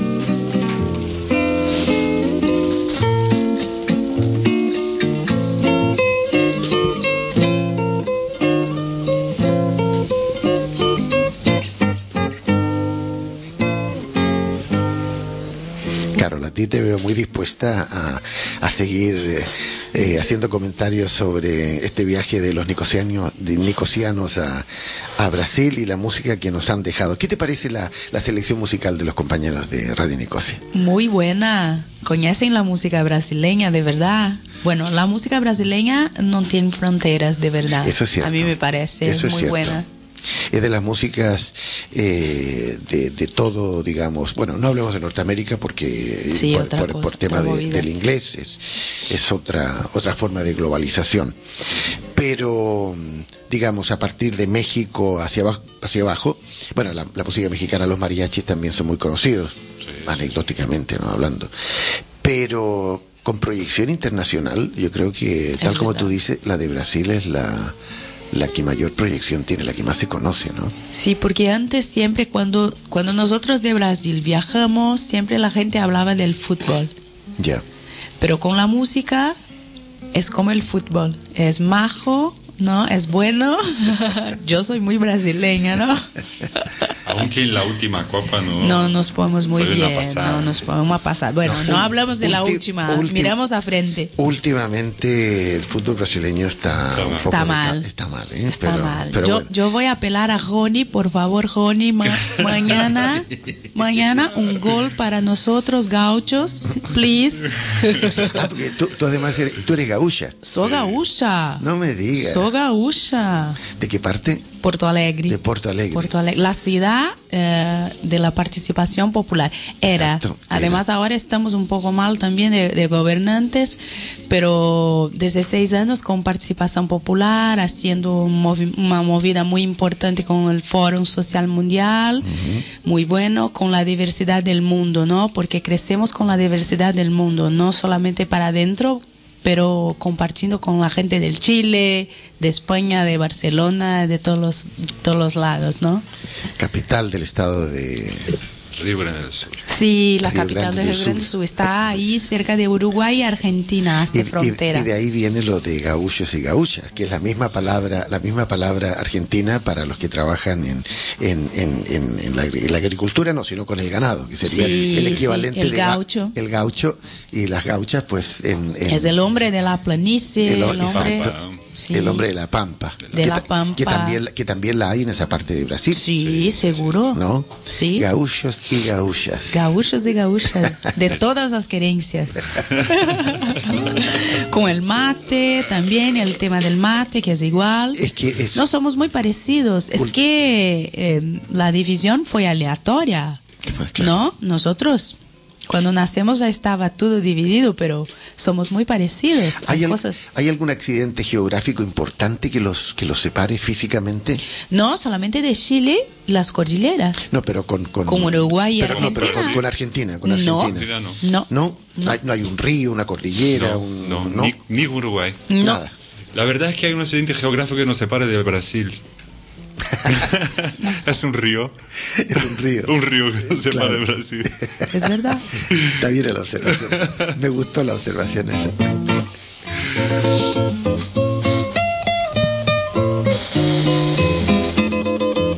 C: A ti te veo muy dispuesta a seguir haciendo comentarios sobre este viaje de los nicosianos a Brasil y la música que nos han dejado. ¿Qué te parece la selección musical de los compañeros de Radio Nicosia?
D: Muy buena. ¿Conocen la música brasileña de verdad? Bueno, la música brasileña no tiene fronteras de verdad.
C: Eso es cierto.
D: A mí me parece muy buena.
C: Es de las músicas de todo, digamos, bueno, no hablemos de Norteamérica porque
D: sí,
C: por tema del inglés es otra forma de globalización, pero digamos a partir de México hacia abajo, bueno, la música mexicana, los mariachis también son muy conocidos, sí, anecdóticamente, no hablando, pero con proyección internacional, yo creo que tal como tú dices, la de Brasil es la que mayor proyección tiene, la que más se conoce, ¿no?
D: Sí, porque antes siempre cuando nosotros de Brasil viajamos, siempre la gente hablaba del fútbol.
C: Ya.
D: Pero con la música es como el fútbol, es majo, ¿no? Es bueno. Yo soy muy brasileña, ¿no?
E: Aunque en la última copa
D: no nos podemos muy bien, no nos podemos pasar. Bueno, no hablamos de la última, miramos a frente.
C: Últimamente el fútbol brasileño está mal. Está mal, ¿eh?
D: Está mal. Yo voy a apelar a Joni, por favor, Joni, mañana un gol para nosotros gauchos, please.
C: Porque tú además tú eres gaúcha.
D: Soy gaúcha.
C: No me digas.
D: Soy gaúcha.
C: ¿De qué parte?
D: Porto Alegre.
C: De Porto Alegre.
D: La ciudad de la participación popular.
C: Exacto,
D: Además, ahora estamos un poco mal también de gobernantes, pero desde 6 años con participación popular, haciendo una movida muy importante con el Foro Social Mundial, muy bueno, con la diversidad del mundo, ¿no? Porque crecemos con la diversidad del mundo, no solamente para adentro, pero compartiendo con la gente del Chile, de España, de Barcelona, de todos los lados, ¿no?
C: Capital del estado de
E: Río Grande del Sur.
D: Sí, la capital de Río Grande del Sur está ahí cerca de Uruguay y Argentina, hace frontera.
C: Y de ahí viene lo de gaúchos y gaúchas, que es la misma palabra argentina para los que trabajan en la agricultura, no, sino con el ganado, que sería el equivalente
D: el
C: de
D: gaucho.
C: El gaucho y las gauchas, pues
D: es el hombre de la planicie, el hombre.
C: Sí. El hombre de la Pampa. Que también la hay en esa parte de Brasil.
D: Sí, seguro.
C: ¿No?
D: Sí.
C: Gaúchos y gaúchas.
D: Gaúchos y gaúchas. De todas las querencias. Con el mate también, el tema del mate, que es igual. No somos muy parecidos. Es que la división fue aleatoria.
C: Pues claro.
D: ¿No? Nosotros, cuando nacemos ya estaba todo dividido, pero somos muy parecidos.
C: ¿Hay algún accidente geográfico importante que los separe físicamente?
D: No, solamente de Chile, las cordilleras.
C: No, pero con
D: Uruguay y Argentina.
C: No, pero con Argentina. No hay un río, una cordillera,
E: ni Uruguay.
C: Nada.
E: La verdad es que hay un accidente geográfico que nos separa de Brasil. Es un río.
C: Es un río.
E: Un río que nos separa de Brasil.
D: Es verdad.
C: Está bien la observación. Me gustó la observación esa.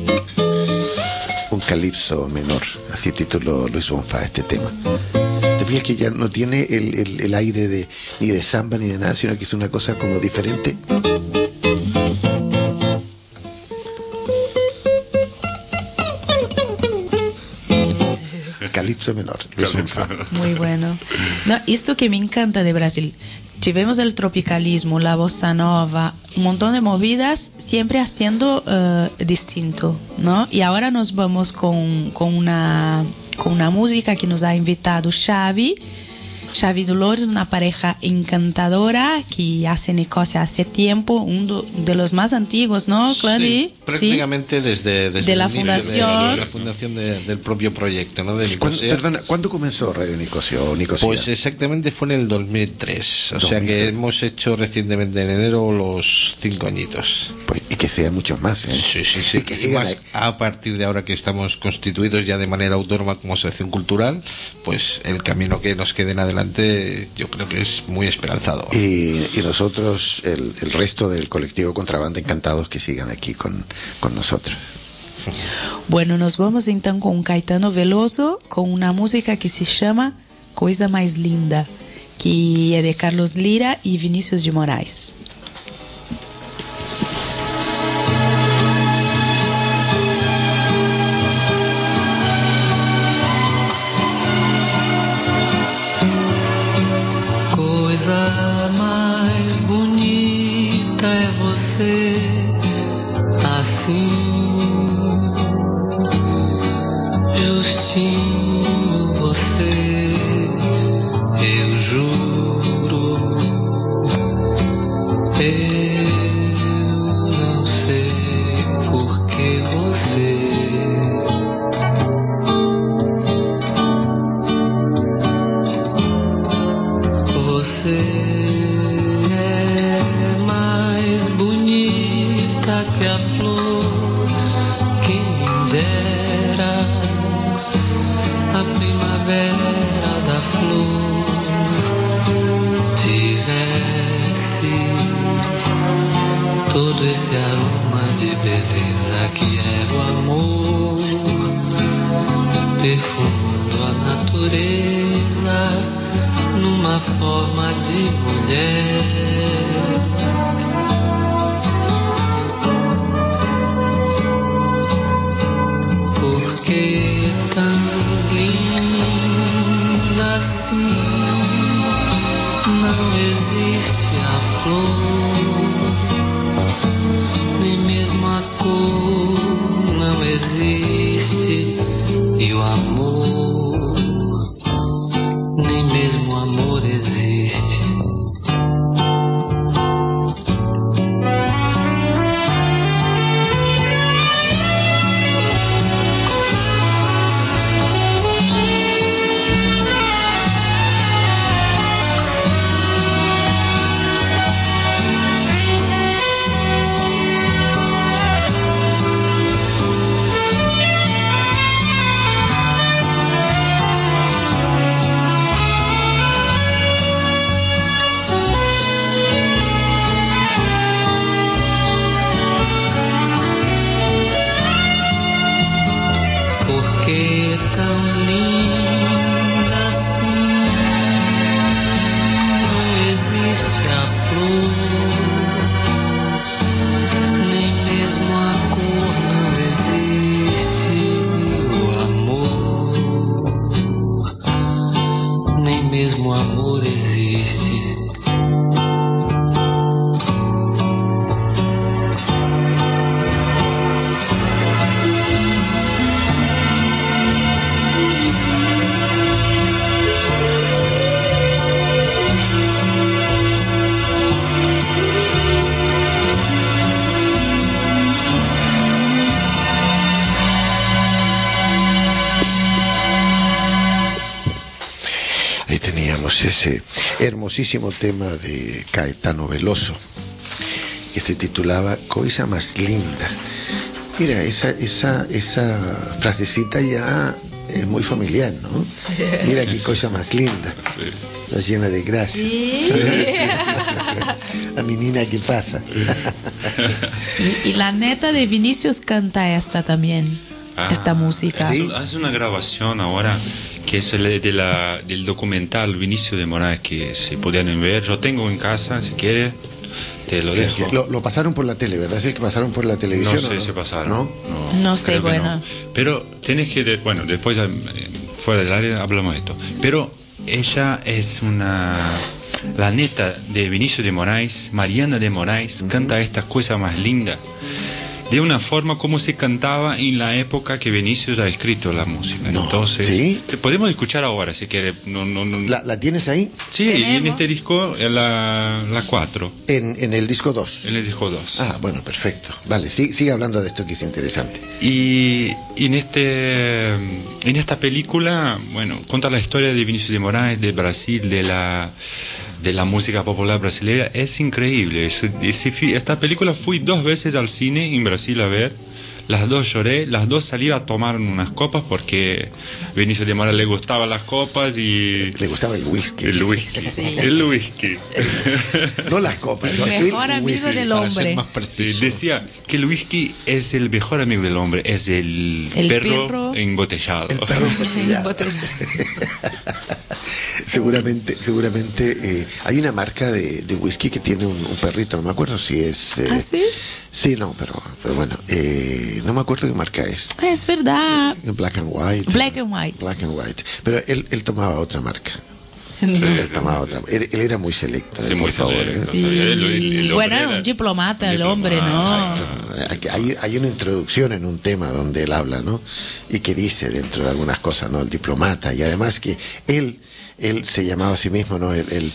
C: Un calipso menor, así tituló Luis Bonfá este tema. dirías que ya no tiene el aire ni de samba ni de nada, sino que es una cosa como diferente. Calipso menor.
D: Muy bueno. No, esto que me encanta de Brasil. Tivemos el tropicalismo, la bossa nova, un montón de movidas, siempre haciendo distinto, ¿no? Y ahora nos vamos con una música que nos ha invitado Xavi Dolores, una pareja encantadora que hace Nicosia hace tiempo, uno de los más antiguos, ¿no, Claudio?
F: Sí, prácticamente desde
D: de la fundación.
F: De la fundación del propio proyecto, ¿no? De Nicosia.
C: Perdona, ¿cuándo comenzó Radio Nicosia o Nicosia?
F: Pues exactamente fue en el 2003, o sea que hemos hecho recientemente en enero los 5 añitos.
C: Pues, y que sean muchos más, ¿eh?
F: Sí.
C: Y que sigan
F: más a partir de ahora que estamos constituidos ya de manera autónoma como asociación cultural, pues el camino que nos quede en adelante yo creo que es muy esperanzador.
C: Y nosotros, el resto del colectivo Contrabanda, encantados que sigan aquí con nosotros.
D: Bueno, nos vamos então com Caetano Veloso, com uma música que se chama Coisa Mais Linda, que é de Carlos Lira e Vinícius de Moraes.
G: Coisa mais bonita é você assim, justinho você, eu juro, eu não sei por que você é mais bonita que a flor, quem dera a primavera da flor tivesse todo esse aroma de beleza que é o amor, perfumando a natureza numa forma de mulher. Por que tão linda assim? Não existe a flor, nem mesmo a cor, não existe, e o amor, nem mesmo o amor existe.
C: Ese hermosísimo tema de Caetano Veloso que se titulaba Coisa Más Linda. Mira, esa frasecita ya es muy familiar, ¿no? Mira qué cosa más linda. Sí. Está llena de gracia.
D: Sí.
C: A menina que pasa.
D: Y la neta de Vinicius canta esta también, esta música.
E: ¿Sí? Hace una grabación ahora que es del documental Vinicio de Moraes, que se podían ver. Yo tengo en casa, si quieres, te lo dejo.
C: Lo pasaron por la tele, ¿verdad? ¿Es el que pasaron por la televisión?
E: No sé
C: no?
E: si pasaron.
D: No sé,
E: creo que
D: bueno.
E: no. Pero tenés que, bueno, después fuera del área hablamos de esto. Pero ella es la neta de Vinicio de Moraes, Mariana de Moraes, canta estas cosas más lindas. De una forma como se cantaba en la época que Vinicio ya ha escrito la música.
C: No,
E: entonces,
C: ¿sí?
E: te podemos escuchar ahora si quieres. No.
C: ¿La tienes ahí?
E: Sí, en este disco, la 4.
C: En el disco 2.
E: En el disco 2.
C: Ah, bueno, perfecto. Vale, sigue hablando de esto que es interesante.
E: Y en esta película, bueno, cuenta la historia de Vinicio de Moraes, de Brasil, de la música popular brasileña. Es increíble. Esta película fui 2 veces al cine en Brasil a ver. Las 2 lloré, las 2 salí a tomar unas copas porque a Vinicio de Moraes le gustaban las copas y...
C: Le gustaba el whisky.
E: El whisky.
D: Sí.
E: El whisky.
C: No las copas.
D: El
C: no,
D: mejor amigo
C: whisky.
D: del
F: Para ser
D: hombre.
F: más
E: Sí,
F: preciso.
E: decía que el whisky es el mejor amigo del hombre, es el perro embotellado.
C: El perro embotellado. Seguramente hay una marca de whisky que tiene un perrito, no me acuerdo si es...
D: ¿Ah, sí?
C: Sí, no, pero bueno, no me acuerdo qué marca es.
D: Es verdad.
C: Black and White.
D: Black and White.
C: Black and White. Pero él tomaba otra marca.
D: No
C: Él
D: sé.
C: tomaba otra. Él era muy selecto.
E: Sí,
C: por
E: muy
C: favor,
E: selecto.
D: Sí.
E: El
D: Bueno,
E: hombre
D: era
E: era
D: un diplomata el hombre, ¿no?
C: Exacto. Hay una introducción en un tema donde él habla, ¿no? Y que dice dentro de algunas cosas, ¿no? El diplomata. Y además que él se llamaba a sí mismo, ¿no? El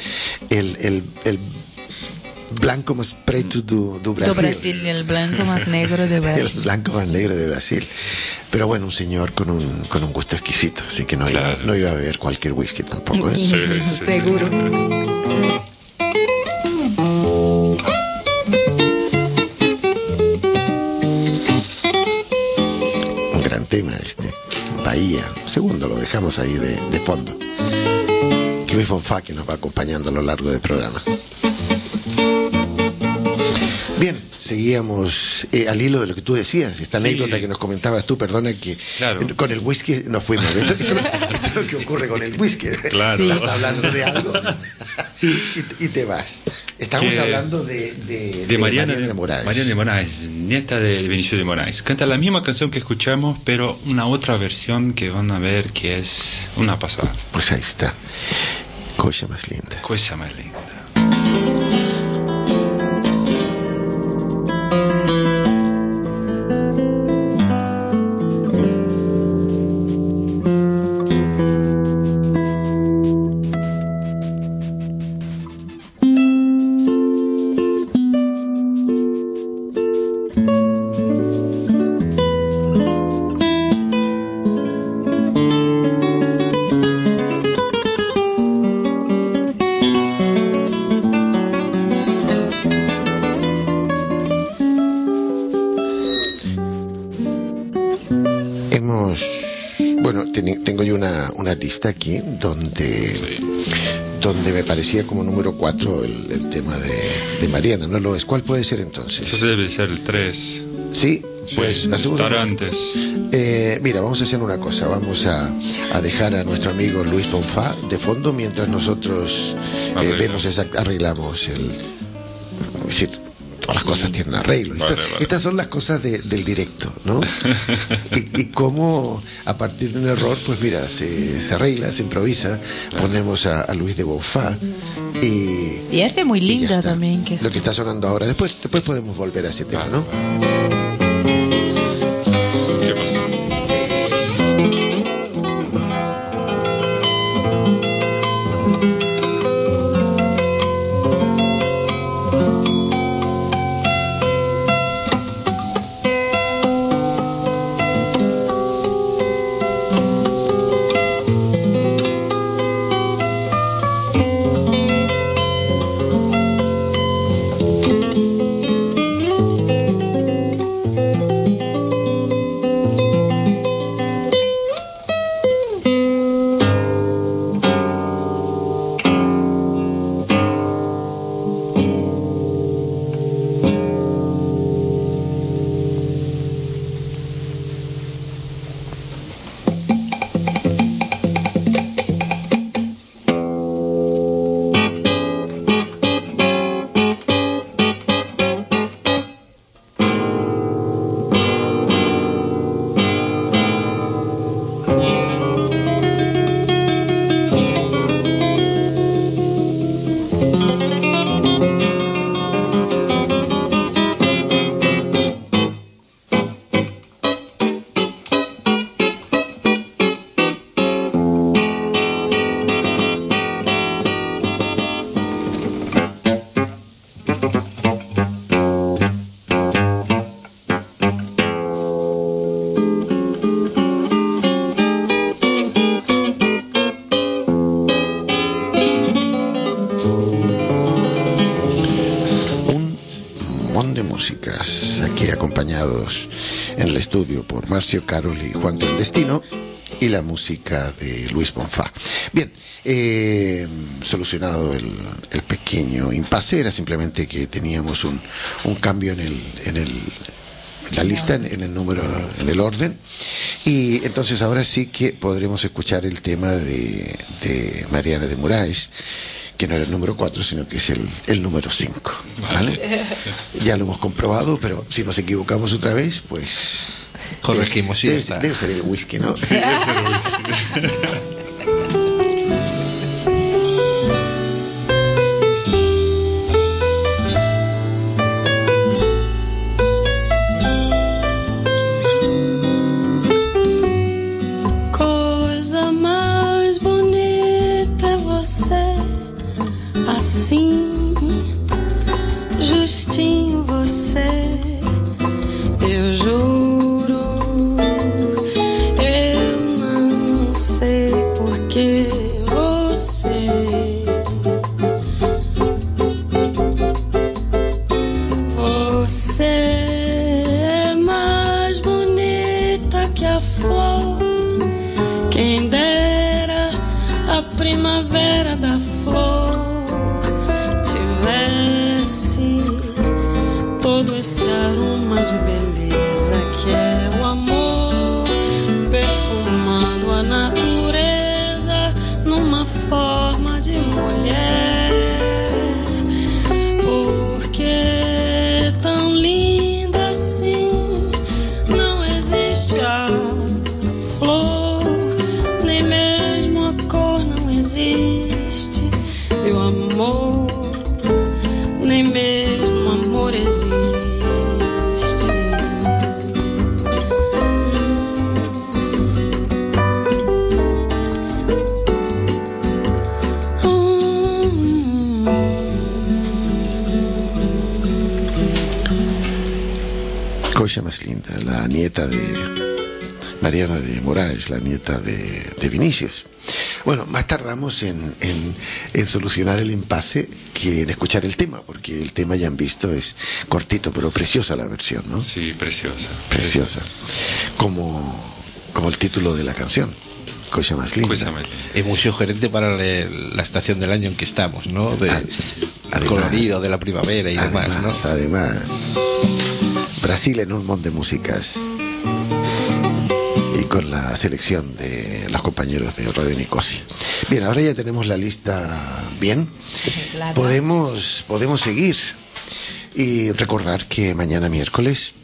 C: blanco más preto do Brasil.
D: Do Brasil, el blanco más negro de Brasil.
C: El blanco más negro de Brasil. Pero bueno, un señor con un gusto exquisito, así que no iba a beber cualquier whisky tampoco, ¿eh?
E: Sí.
D: Seguro.
C: Un gran tema Bahía. Segundo, lo dejamos ahí de fondo. Luis Bonfá, que nos va acompañando a lo largo del programa. Bien, seguíamos al hilo de lo que tú decías, esta
E: Sí.
C: anécdota que nos comentabas tú, perdona que
E: Claro.
C: con el whisky nos fuimos. Esto es lo que ocurre con el whisky.
E: Claro.
D: Sí.
C: Estás hablando de algo y te vas. Estamos
E: Que-
C: hablando de
E: Mariana
C: de Moraes.
E: Mariana de Moraes, nieta de Vinicio de Moraes. Canta la misma canción que escuchamos, pero una otra versión que van a ver que es una pasada.
C: Pues ahí está. Cosa más linda.
E: Cosa más linda.
C: Tengo yo una lista aquí donde me parecía como número 4 el tema de Mariana, ¿no lo es? ¿Cuál puede ser entonces?
E: Eso debe ser el 3.
C: Sí, pues hacemos
E: estar antes.
C: Mira, vamos a hacer una cosa, vamos a dejar a nuestro amigo Luis Bonfá de fondo mientras nosotros arreglamos es decir, todas las cosas tienen arreglo.
E: Vale.
C: Estas son las cosas del directo, ¿no? y cómo a partir de un error, pues mira, se arregla, se improvisa, ponemos a Luis de Bonfá
D: Y ese es muy
C: y ya
D: lindo
C: está.
D: también.
C: Lo que está sonando ahora. Después podemos volver a ese tema, ¿no?
E: ¿Qué pasó?
C: acompañados en el estudio por Marcio, Carol y Juan del Destino, y la música de Luis Bonfá. Bien, solucionado el pequeño impasse, era simplemente que teníamos un cambio en la lista, en el número, en el orden, y entonces ahora sí que podremos escuchar el tema de Mariana de Moraes, que no era el número 4, sino que es el número 5, ¿vale? Ya lo hemos comprobado, pero si nos equivocamos otra vez, pues
F: corregimos.
C: Debe ser el whisky, ¿no?
E: Sí, debe ser el whisky.
H: Coisa mais bonita é você, assim, justinho você, eu juro, eu não sei por que você é mais bonita que a flor. Quem dera a primavera da flor tivesse todo esse aroma de beleza que é o amor, perfumando a natureza numa forma de mulher. Porque tão linda assim não existe a flor, nem mesmo a cor não existe, meu amor, nem mesmo amor existe.
C: Cosa más linda, la nieta de Mariana de Moraes, la nieta de Vinicius. Bueno, más tardamos en solucionar el impasse que en escuchar el tema, porque el tema, ya han visto, es cortito, pero preciosa la versión, ¿no?
E: Sí, preciosa.
C: Preciosa. Como el título de la canción. Cosa más linda.
E: Cosa más linda.
F: Es muy sugerente para la estación del año en que estamos, ¿no? Además, colorido de la primavera y demás, ¿no?
C: Además, Brasil en un montón de músicas. Y con la selección de los compañeros de Radio Nicosia. Bien, ahora ya tenemos la lista bien.
D: Claro.
C: Podemos seguir. Y recordar que mañana miércoles,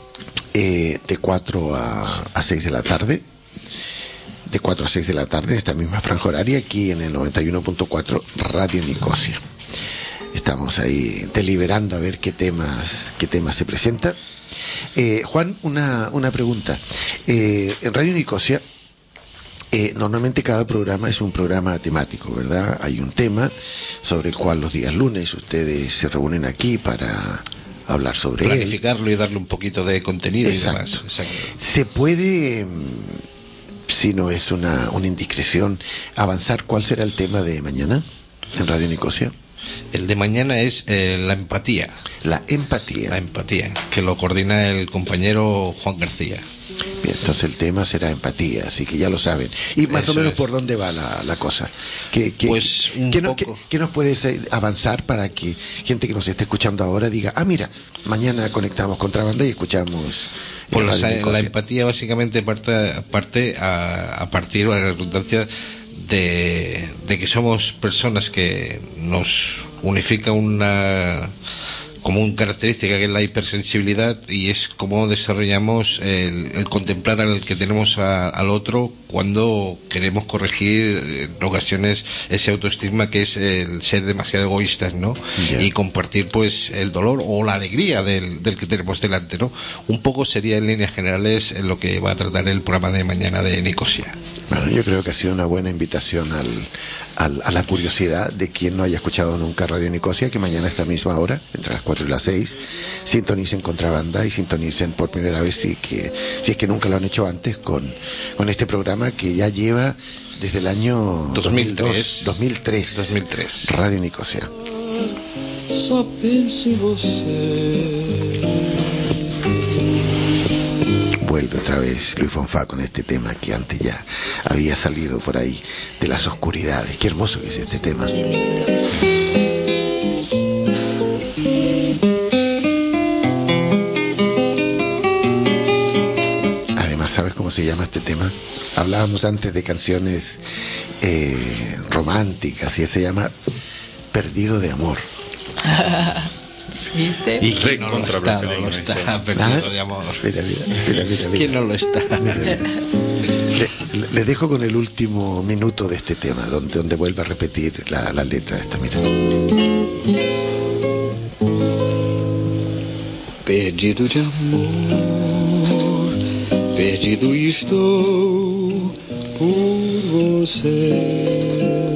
C: de 4 a 6 de la tarde, de 4 a 6 de la tarde, esta misma franja horaria, aquí en el 91.4 Radio Nicosia. Estamos ahí deliberando a ver qué temas se presentan. Juan, una pregunta. En Radio Nicosia, normalmente cada programa es un programa temático, ¿verdad? Hay un tema sobre el cual los días lunes ustedes se reúnen aquí para hablar sobre
F: planificarlo y darle un poquito de contenido.
C: Exacto.
F: Y demás. Exacto.
C: ¿Se puede, si no es una indiscreción, avanzar cuál será el tema de mañana en Radio Nicosia?
F: El de mañana es la empatía.
C: La empatía.
F: La empatía, que lo coordina el compañero Juan García.
C: Bien, entonces el tema será empatía, así que ya lo saben. Y más
F: Eso
C: o menos
F: es.
C: por dónde va la cosa.
F: Pues un poco.
C: ¿Qué nos puedes avanzar para que gente que nos esté escuchando ahora diga, mira, mañana conectamos Contrabanda y escuchamos
F: Pues
C: Radio Nicosia?
F: la empatía básicamente parte a partir de la redundancia de que somos personas que nos unifica una común característica, que es la hipersensibilidad, y es cómo desarrollamos el contemplar al que tenemos al otro cuando queremos corregir en ocasiones ese autoestigma que es el ser demasiado egoístas, ¿no?
C: Yeah.
F: Y compartir pues el dolor o la alegría del que tenemos delante, ¿no? Un poco sería en líneas generales lo que va a tratar el programa de mañana de Nicosia.
C: Bueno, yo creo que ha sido una buena invitación a la curiosidad de quien no haya escuchado nunca Radio Nicosia, que mañana a esta misma hora, entre las 4 y las 6, sintonicen Contrabanda y sintonicen por primera vez, si es que nunca lo han hecho antes, con este programa que ya lleva desde el año 2003. Radio Nicosia.
G: Só penso em você.
C: vuelve otra vez Luis Fonfá con este tema que antes ya había salido por ahí de las oscuridades. Qué hermoso que es este tema.
D: Qué lindo.
C: Además, ¿sabes cómo se llama este tema? Hablábamos antes de canciones románticas y se llama Perdido de Amor.
D: ¿Viste?
F: Y quién no lo está, perdido de amor.
C: Mira.
F: ¿Quién no lo está?
C: Mira. Les dejo con el último minuto de este tema, donde vuelve a repetir la letra esta, mira.
G: Perdido de amor, perdido estou por você.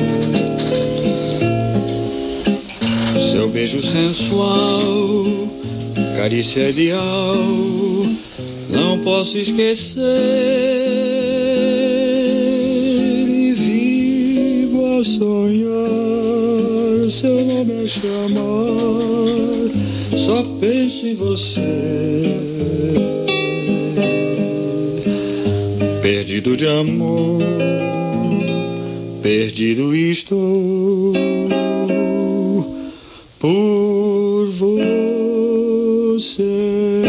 G: Seu beijo sensual, carícia ideal, não posso esquecer. E vivo a sonhar, seu nome a chamar, só penso em você. Perdido de amor, perdido estou por você.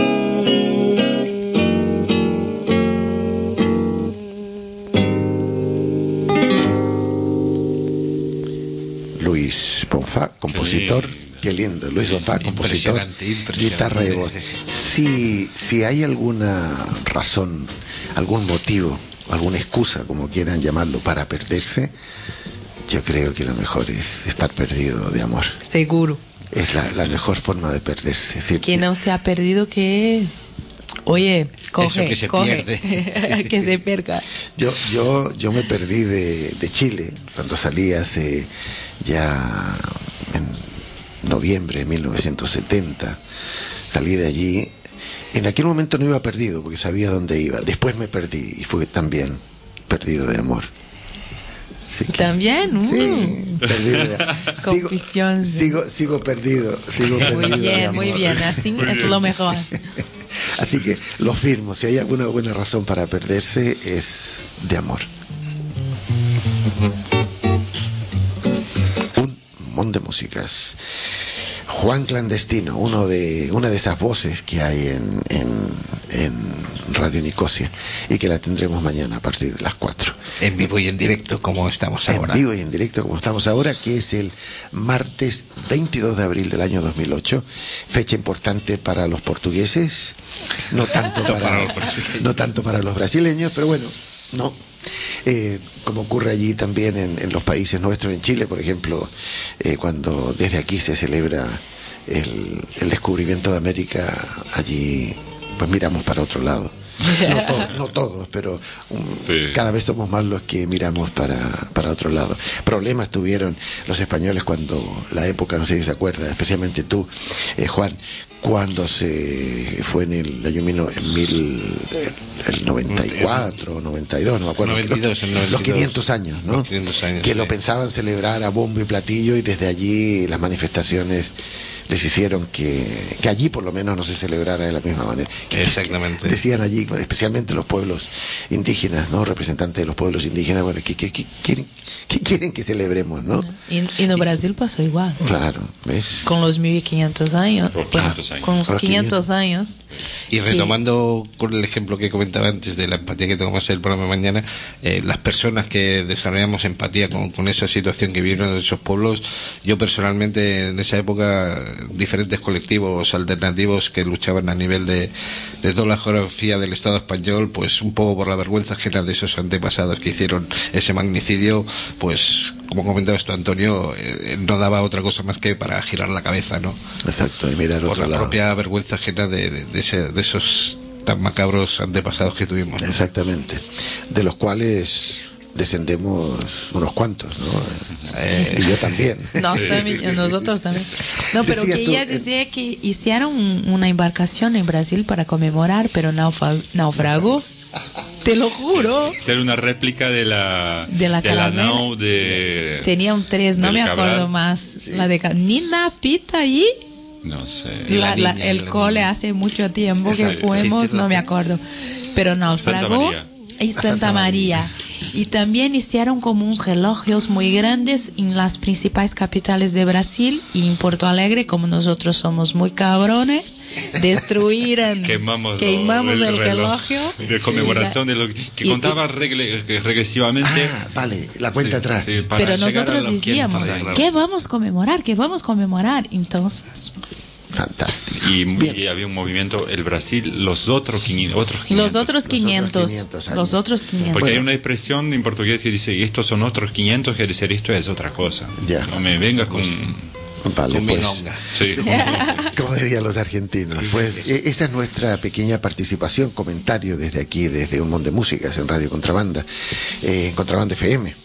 C: Luis Fonfá, compositor. Qué lindo, Luis Fonfá, compositor, guitarra de voz. Si hay alguna razón, algún motivo, alguna excusa, como quieran llamarlo, para perderse, yo creo que lo mejor es estar perdido de amor.
D: Seguro.
C: Es la mejor forma de perderse. Es decir,
D: Que no se ha perdido, que... Oye, coge,
F: eso que se
D: coge.
F: pierde.
D: Que se perca.
C: Yo me perdí de Chile cuando salí hace ya en noviembre de 1970. Salí de allí. En aquel momento no iba perdido porque sabía dónde iba. Después me perdí y fui también perdido de amor. Sí.
D: También,
C: sí, perdido.
D: Confesión.
C: Sigo perdido.
D: Muy bien, así es lo mejor.
C: Así que lo firmo, si hay alguna buena razón para perderse es de amor. Un montón de músicas. Juan Clandestino, una de esas voces que hay en Radio Nicosia y que la tendremos mañana a partir de las 4.
F: En vivo y en directo como estamos ahora.
C: En vivo y en directo como estamos ahora, que es el martes 22 de abril del año 2008, fecha importante para los portugueses, no tanto para los brasileños, pero bueno, no. Como ocurre allí también en los países nuestros, en Chile, por ejemplo, cuando desde aquí se celebra el descubrimiento de América, allí pues miramos para otro lado. No todos, pero cada vez somos más los que miramos para otro lado. Problemas tuvieron los españoles cuando la época, no sé si se acuerda, especialmente tú, Juan, cuando se fue en el año el 94 o 92, no me acuerdo,
F: 92,
C: los 500 años, ¿no?
F: 500 años,
C: que
F: sí.
C: lo pensaban celebrar a bombo y platillo, y desde allí las manifestaciones les hicieron que allí por lo menos no se celebrara de la misma manera.
F: Exactamente.
C: Decían allí, especialmente los pueblos indígenas, ¿no? Representantes de los pueblos indígenas, bueno, ¿qué quieren que celebremos, no?
D: Y en Brasil pasó igual.
C: Claro, ¿ves?
D: Con los 1500 años. Con los 500
C: 500
D: años.
F: Y retomando con el ejemplo que comentaba antes de la empatía que tomamos en el programa de mañana, las personas que desarrollamos empatía con esa situación que vivieron en esos pueblos, yo personalmente en esa época, diferentes colectivos alternativos que luchaban a nivel de toda la geografía del Estado español, pues un poco por la vergüenza ajena de esos antepasados que hicieron ese magnicidio, pues como comentabas tú, Antonio, no daba otra cosa más que para girar la cabeza, ¿no?
C: Exacto, y mirar
F: por
C: otro
F: la
C: lado.
F: propia vergüenza ajena de esos tan macabros antepasados que tuvimos, ¿no?
C: Exactamente, de los cuales descendemos unos cuantos, ¿no? Y yo también.
D: Nosotros también. No, pero
C: Decías
D: que
C: tú,
D: ella decía que hicieron una embarcación en Brasil para conmemorar, pero naufragó. Te lo juro.
E: Ser una réplica de la
D: Calavera.
E: nao de...
D: Tenía un 3, no
E: del
D: me
E: Cabral.
D: acuerdo más. Sí. La de Nina Pita allí.
E: No sé.
D: El cole hace mucho tiempo que fuimos, no me acuerdo. pero naufragó en Santa María. Y también hicieron como unos relojes muy grandes en las principales capitales de Brasil y en Porto Alegre, como nosotros somos muy cabrones, destruyeron, quemamos el reloj
E: de conmemoración de lo que contaba regresivamente.
C: Vale, la cuenta atrás.
E: Sí,
D: pero nosotros decíamos, ¿qué vamos a conmemorar? ¿Qué vamos a conmemorar? Entonces...
C: Fantástico.
E: Y había un movimiento, el Brasil, los otros 500.
D: Los otros 500.
E: Porque hay una expresión en portugués que dice, estos son otros 500, quiere decir, esto es otra cosa.
C: Ya.
E: No me vengas con...
C: Vale,
F: con
C: pues,
F: milonga.
E: Sí.
C: como dirían los argentinos. Pues esa es nuestra pequeña participación, comentario desde aquí, desde Un Mundo de Músicas en Radio Contrabanda, en Contrabanda FM,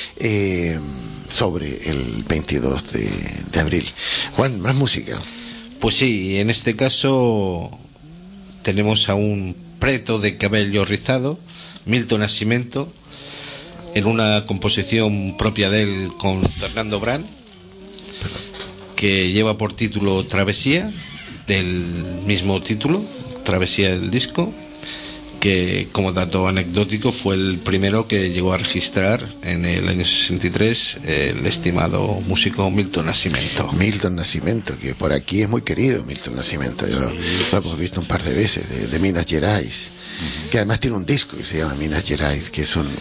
C: sobre el 22 de abril. Juan, más música.
F: Pues sí, en este caso tenemos a un preto de cabello rizado, Milton Nascimento, en una composición propia de él con Fernando Brand, que lleva por título Travesía, del mismo título, Travesía del disco, que como dato anecdótico fue el primero que llegó a registrar en el año 63 el estimado músico Milton Nascimento.
C: Milton Nascimento, que por aquí es muy querido, Milton Nascimento. Yo lo hemos visto un par de veces, de Minas Gerais, que además tiene un disco que se llama Minas Gerais, que es un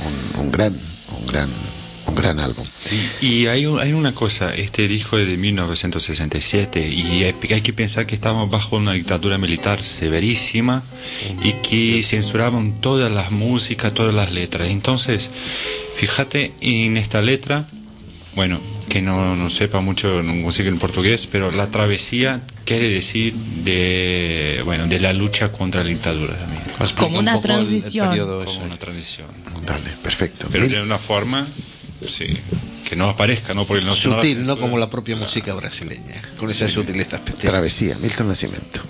C: gran álbum.
E: Sí, y hay una cosa, este disco es de 1967 y hay que pensar que estábamos bajo una dictadura militar severísima y que censuraban todas las músicas, todas las letras. Entonces, fíjate en esta letra, bueno, que no sepa mucho música en portugués, pero la travesía quiere decir de la lucha contra la dictadura también.
D: Como una transición.
E: Como una transición.
C: Dale, perfecto.
E: Pero de una forma... Sí, que no aparezca, ¿no? Porque
F: sutil, no como la propia música brasileña, con esa sutileza especial.
C: Travesía, Milton Nascimento.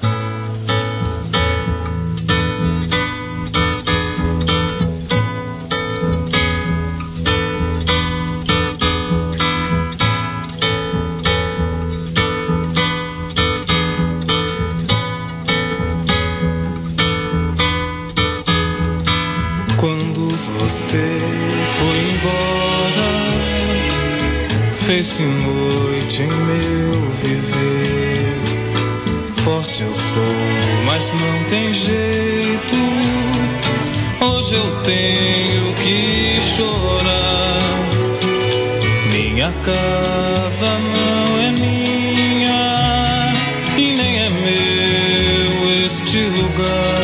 J: Quando você foi embora, fez-se noite em meu viver. Forte eu sou, mas não tem jeito. Hoje eu tenho que chorar. Minha casa não é minha e nem é meu este lugar.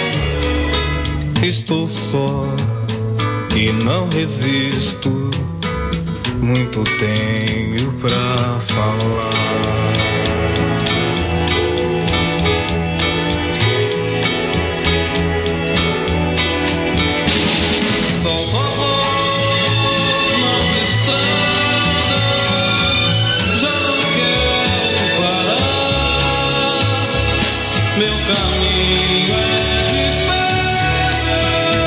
J: Estou só e não resisto. Muito tenho pra falar. Solto a voz nas estradas, já não quero parar. Meu caminho é de pedra.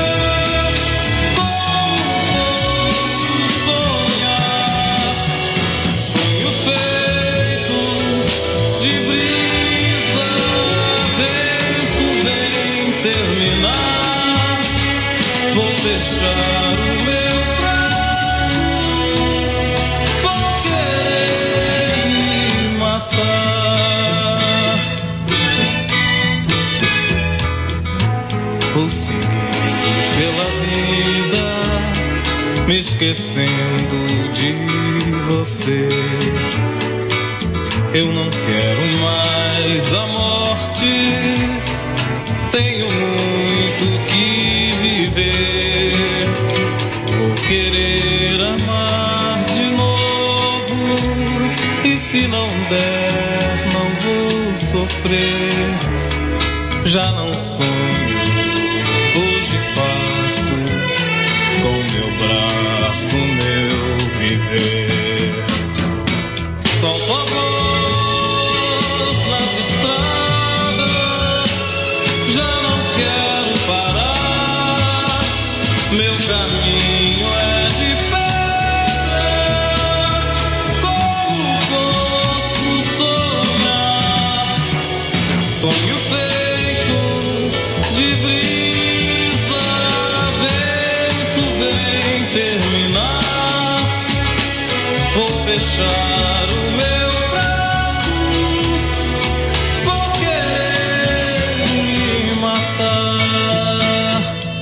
J: Como posso sonhar? Sonho feito de brisa, vento vem terminar. Vou deixar o meu plano, vou querer me matar. Vou seguindo pela vida, me esquecendo de você. Eu não quero mais a morte, tenho muito que viver. Vou querer amar de novo, e se não der, não vou sofrer. Já não sonho, hoje faço com meu braço meu viver. Solto a voz nas estradas, já não quero parar. Meu caminho é de pedra. Como posso sonhar? Sonho feito de deixar o meu prato, vou querer me matar.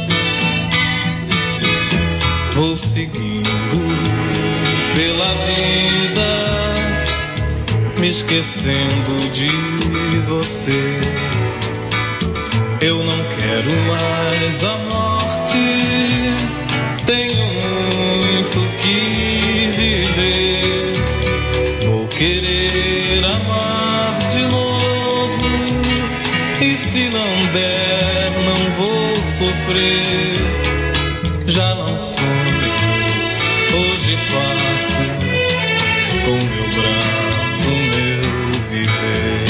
J: Vou seguindo pela vida, me esquecendo de você. Eu não quero mais a morte, tenho muito que viver. Vou querer amar de novo, e se não der, não vou sofrer. Já não sonho, hoje faço com meu braço meu viver.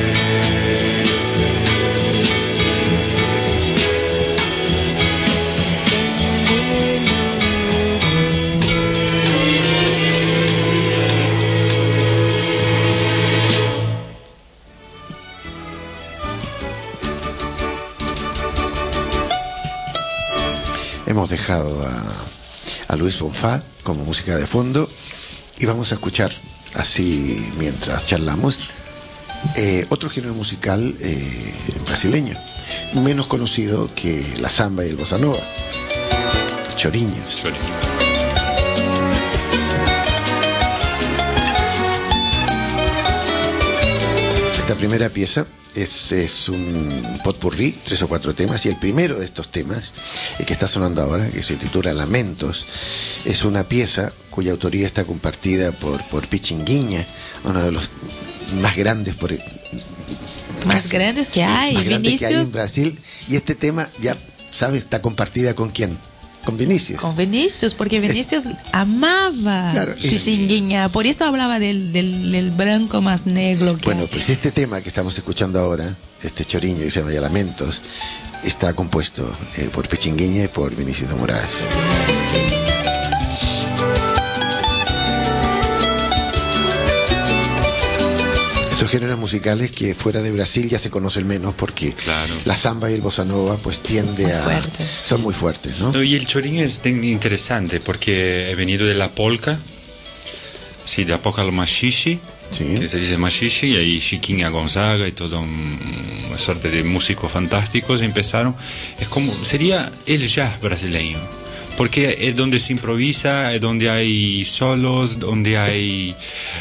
C: Hemos dejado a Luis Bonfá como música de fondo y vamos a escuchar, así mientras charlamos, otro género musical brasileño, menos conocido que la samba y el bossa nova, chorinhos. Esta primera pieza es un potpourri, 3 o 4 temas, y el primero de estos temas, el que está sonando ahora, que se titula Lamentos, es una pieza cuya autoría está compartida por Pichinguinha, uno de los más grandes
D: más grandes que hay,
C: más grandes que hay
D: Vinicius.
C: en Brasil, y este tema, ya sabes, está compartida ¿con quién? Con Vinicius.
D: Con Vinicius, porque Vinicius amaba
C: Claro,
D: Pichinguinha, por eso hablaba del branco más negro.
C: Bueno, pues este tema que estamos escuchando ahora, este choriño que se llama Ya Lamentos, está compuesto por Pichinguinha y por Vinicius de Moraes. Esos géneros musicales que fuera de Brasil ya se conocen menos porque la samba y el bossa nova pues tiende son muy fuertes, ¿no?
E: No, y el chorinho es interesante porque he venido de la polka, sí, de la polka al machixe, que se dice machixe, y ahí Chiquinha Gonzaga y toda una suerte de músicos fantásticos empezaron. Es como, sería el jazz brasileño, porque es donde se improvisa, es donde hay solos, donde hay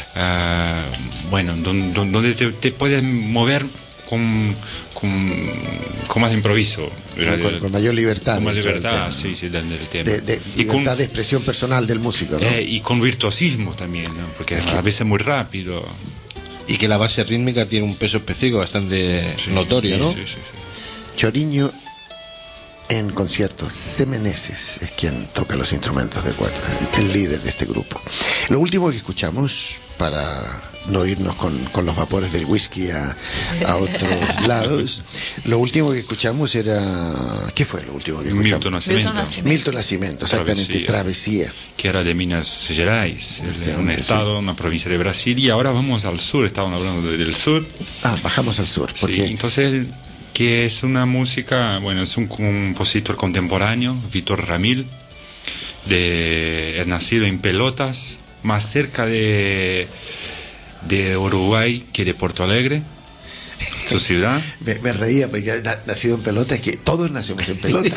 E: donde te puedes mover con más improviso,
C: con mayor libertad,
E: con más libertad, sí, del tema,
C: libertad de expresión personal del músico, ¿no?
E: Y con virtuosismo también, ¿no? Porque a veces muy rápido,
F: y que la base rítmica tiene un peso específico bastante notorio, ¿no?
E: Sí.
C: Choriño en concierto. C. Meneses es quien toca los instrumentos de cuerda, el líder de este grupo. Lo último que escuchamos, para no irnos con los vapores del whisky a otros lados, lo último que escuchamos era... ¿Qué fue lo último que escuchamos? Milton Nascimento, exactamente, Travesía.
E: Que era de Minas Gerais, un estado, una provincia de Brasil, y ahora vamos al sur, estábamos hablando del sur.
C: Bajamos al sur. ¿Por qué?
E: Entonces, que es una música, bueno, es un compositor contemporáneo, Vítor Ramil, es nacido en Pelotas, más cerca de Uruguay que de Porto Alegre, su ciudad.
C: Me reía porque nacido en Pelota, es que todos nacemos en Pelota.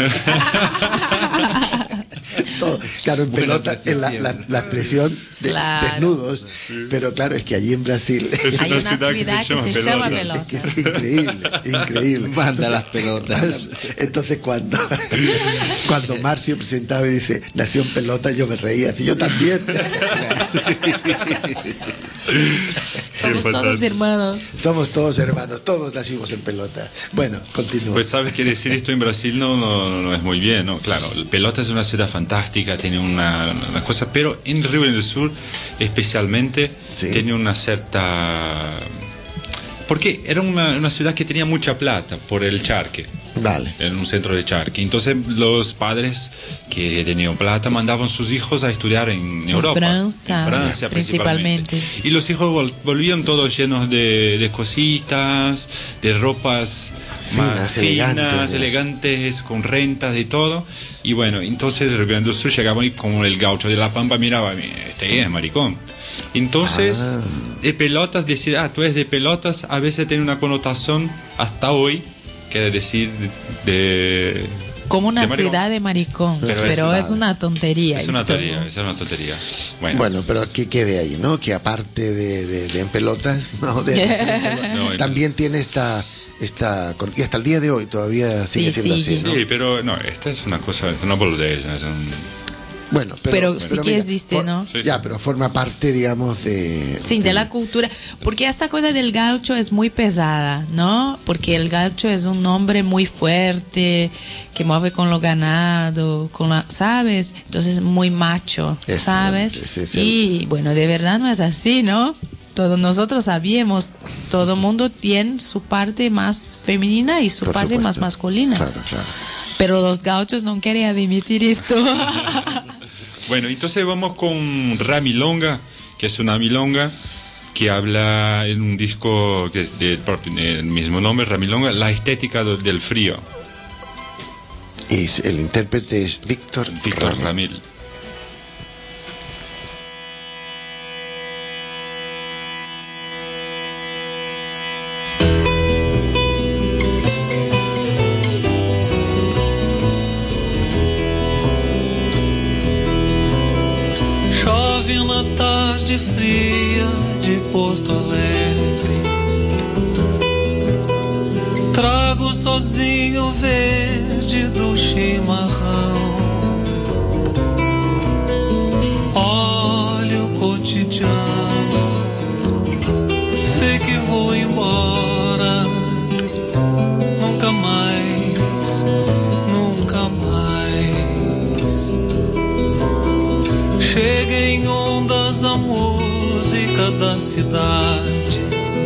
C: Todo, claro, en Pelota es la expresión de desnudos, pero claro, es que allí en Brasil
D: hay una ciudad que se llama Pelota.
C: Es que es increíble.
F: Manda las pelotas.
C: Entonces cuando Marcio presentaba y dice nació en Pelota, yo me reía, y yo también.
D: Somos todos hermanos.
C: Somos todos hermanos, todos nacimos en Pelota. Bueno, continúa.
E: Pues sabes que decir esto en Brasil no es muy bien, ¿no? Claro, Pelota es una ciudad fantástica, tiene una cosa, pero en Río Grande do Sul especialmente tiene una cierta... Porque era una ciudad que tenía mucha plata por el charque.
C: Vale.
E: En un centro de charque. Entonces los padres que tenían plata mandaban a sus hijos a estudiar en Europa.
D: En Francia principalmente.
E: Y los hijos volvían todos llenos de cositas, de ropas finas, elegantes, con rentas y todo. Y bueno, entonces el Rio Grande do Sul llegaba y como el gaucho de La Pampa miraba, este es maricón. Entonces, de pelotas, decir, tú eres de pelotas, a veces tiene una connotación hasta hoy, quiere decir de
D: como una
E: de maricón.
D: ciudad de maricón, pero es una tontería.
E: Es una
D: esto.
E: tontería.
C: Bueno, pero que quede ahí, ¿no? Que aparte de en pelotas, ¿no? También tiene esta y hasta el día de hoy todavía sigue siendo así, ¿no?
E: Sí, pero no, esta es una cosa, es una boludez, es
C: Bueno,
D: pero sí que
C: mira,
D: existe, ¿no?
C: Ya, pero forma parte, digamos,
D: de la cultura. Porque esta cosa del gaucho es muy pesada, ¿no? Porque el gaucho es un hombre muy fuerte, que mueve con lo ganado, ¿sabes? Entonces muy macho, ¿sabes? Y bueno, de verdad no es así, ¿no? Todos nosotros sabíamos, todo el mundo tiene su parte más femenina y su parte más masculina.
C: Claro.
D: Pero los gauchos no quieren admitir esto.
E: Bueno, entonces vamos con Ramilonga, que es una milonga que habla en un disco que es del mismo nombre, Ramilonga, la estética del frío.
C: Y el intérprete es Víctor
E: Ramil.
J: Tarde fria de Porto Alegre, trago sozinho o verde do chimarrão. Olho o cotidiano, sei que vou embora, nunca mais, nunca mais. Chega em ondas a música da cidade.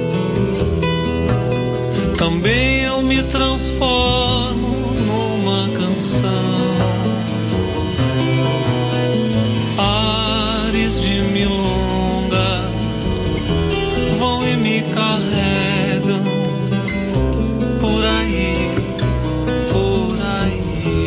J: Também eu me transformo numa canção. Ares de milonga vão e me carregam por aí, por aí.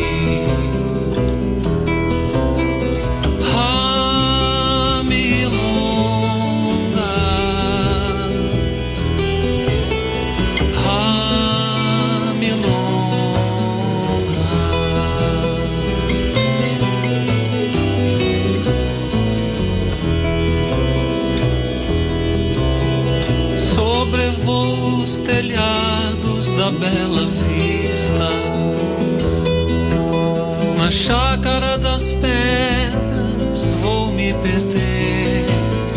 J: Sobrevoo os telhados da Bela Vista, na chácara das pedras vou me perder.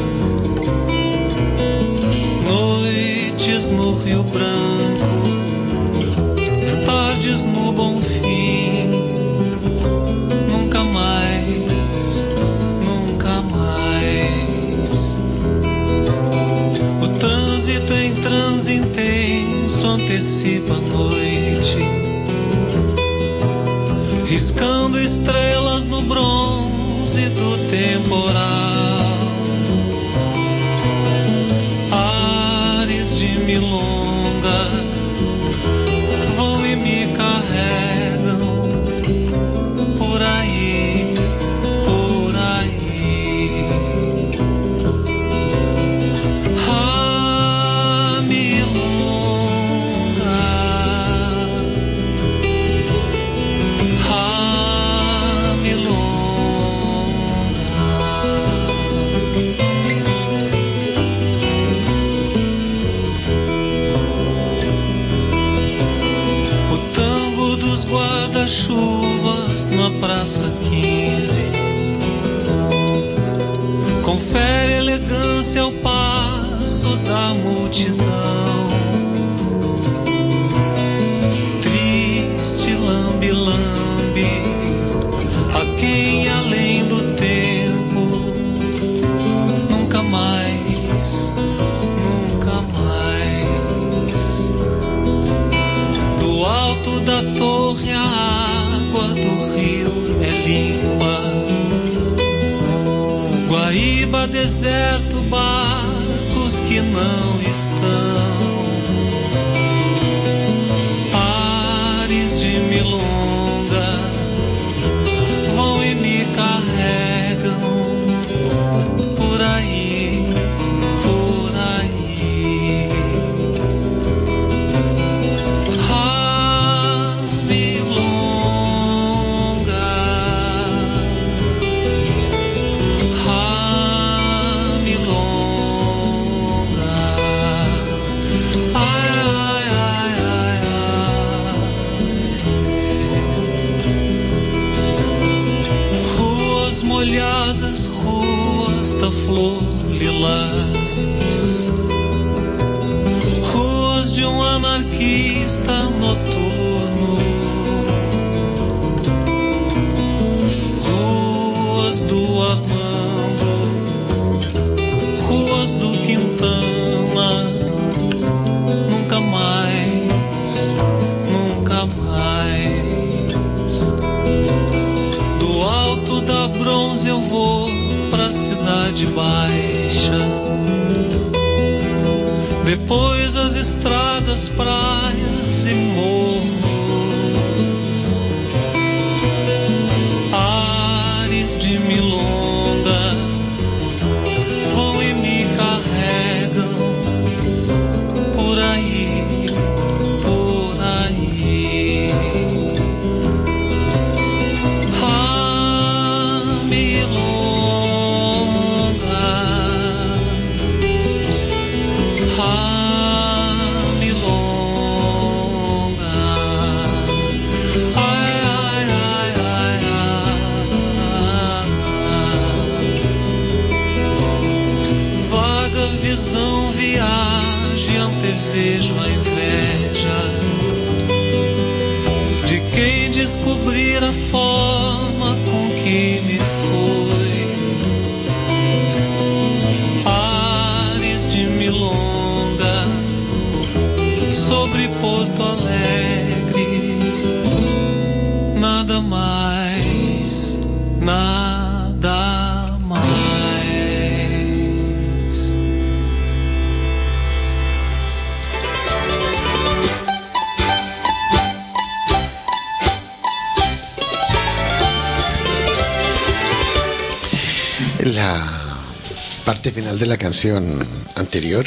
J: Noites no Rio Branco, tardes no Bonfim, nunca mais, nunca mais. O trânsito em transe intenso antecipa a noite, riscando estrelas no bronze do temporal. Ares de milonga vão e me carregam por aí, por aí. Ah, milonga, ah, milonga. O tango dos guarda-chuvas na Praça 15 confere elegância ao passo da multidão. Triste lambe-lambe a quem além do tempo nunca mais, nunca mais. Do alto da torre a água do rio é limpa. Guaíba, deserto, barcos que não estão. Ares de milonga vão e me carregam estradas, ruas da flor lilás, ruas de anarquista noturno, ruas do Armando, ruas do Quintana, nunca mais, nunca mais. Do alto da Bronze eu vou pra Cidade Baixa, depois as estradas, praias e morros, ares de milonga vão e me carregam por aí, por aí. Ah, milonga, ah, milonga, ai, ai, ai, ai, ai. Vaga visão, viagem, antevejo a inveja de quem descobrir a forma com que me foi. Ares de milonga sobre Porto Alegre, nada mais, nada mais.
C: La parte final de la canción anterior,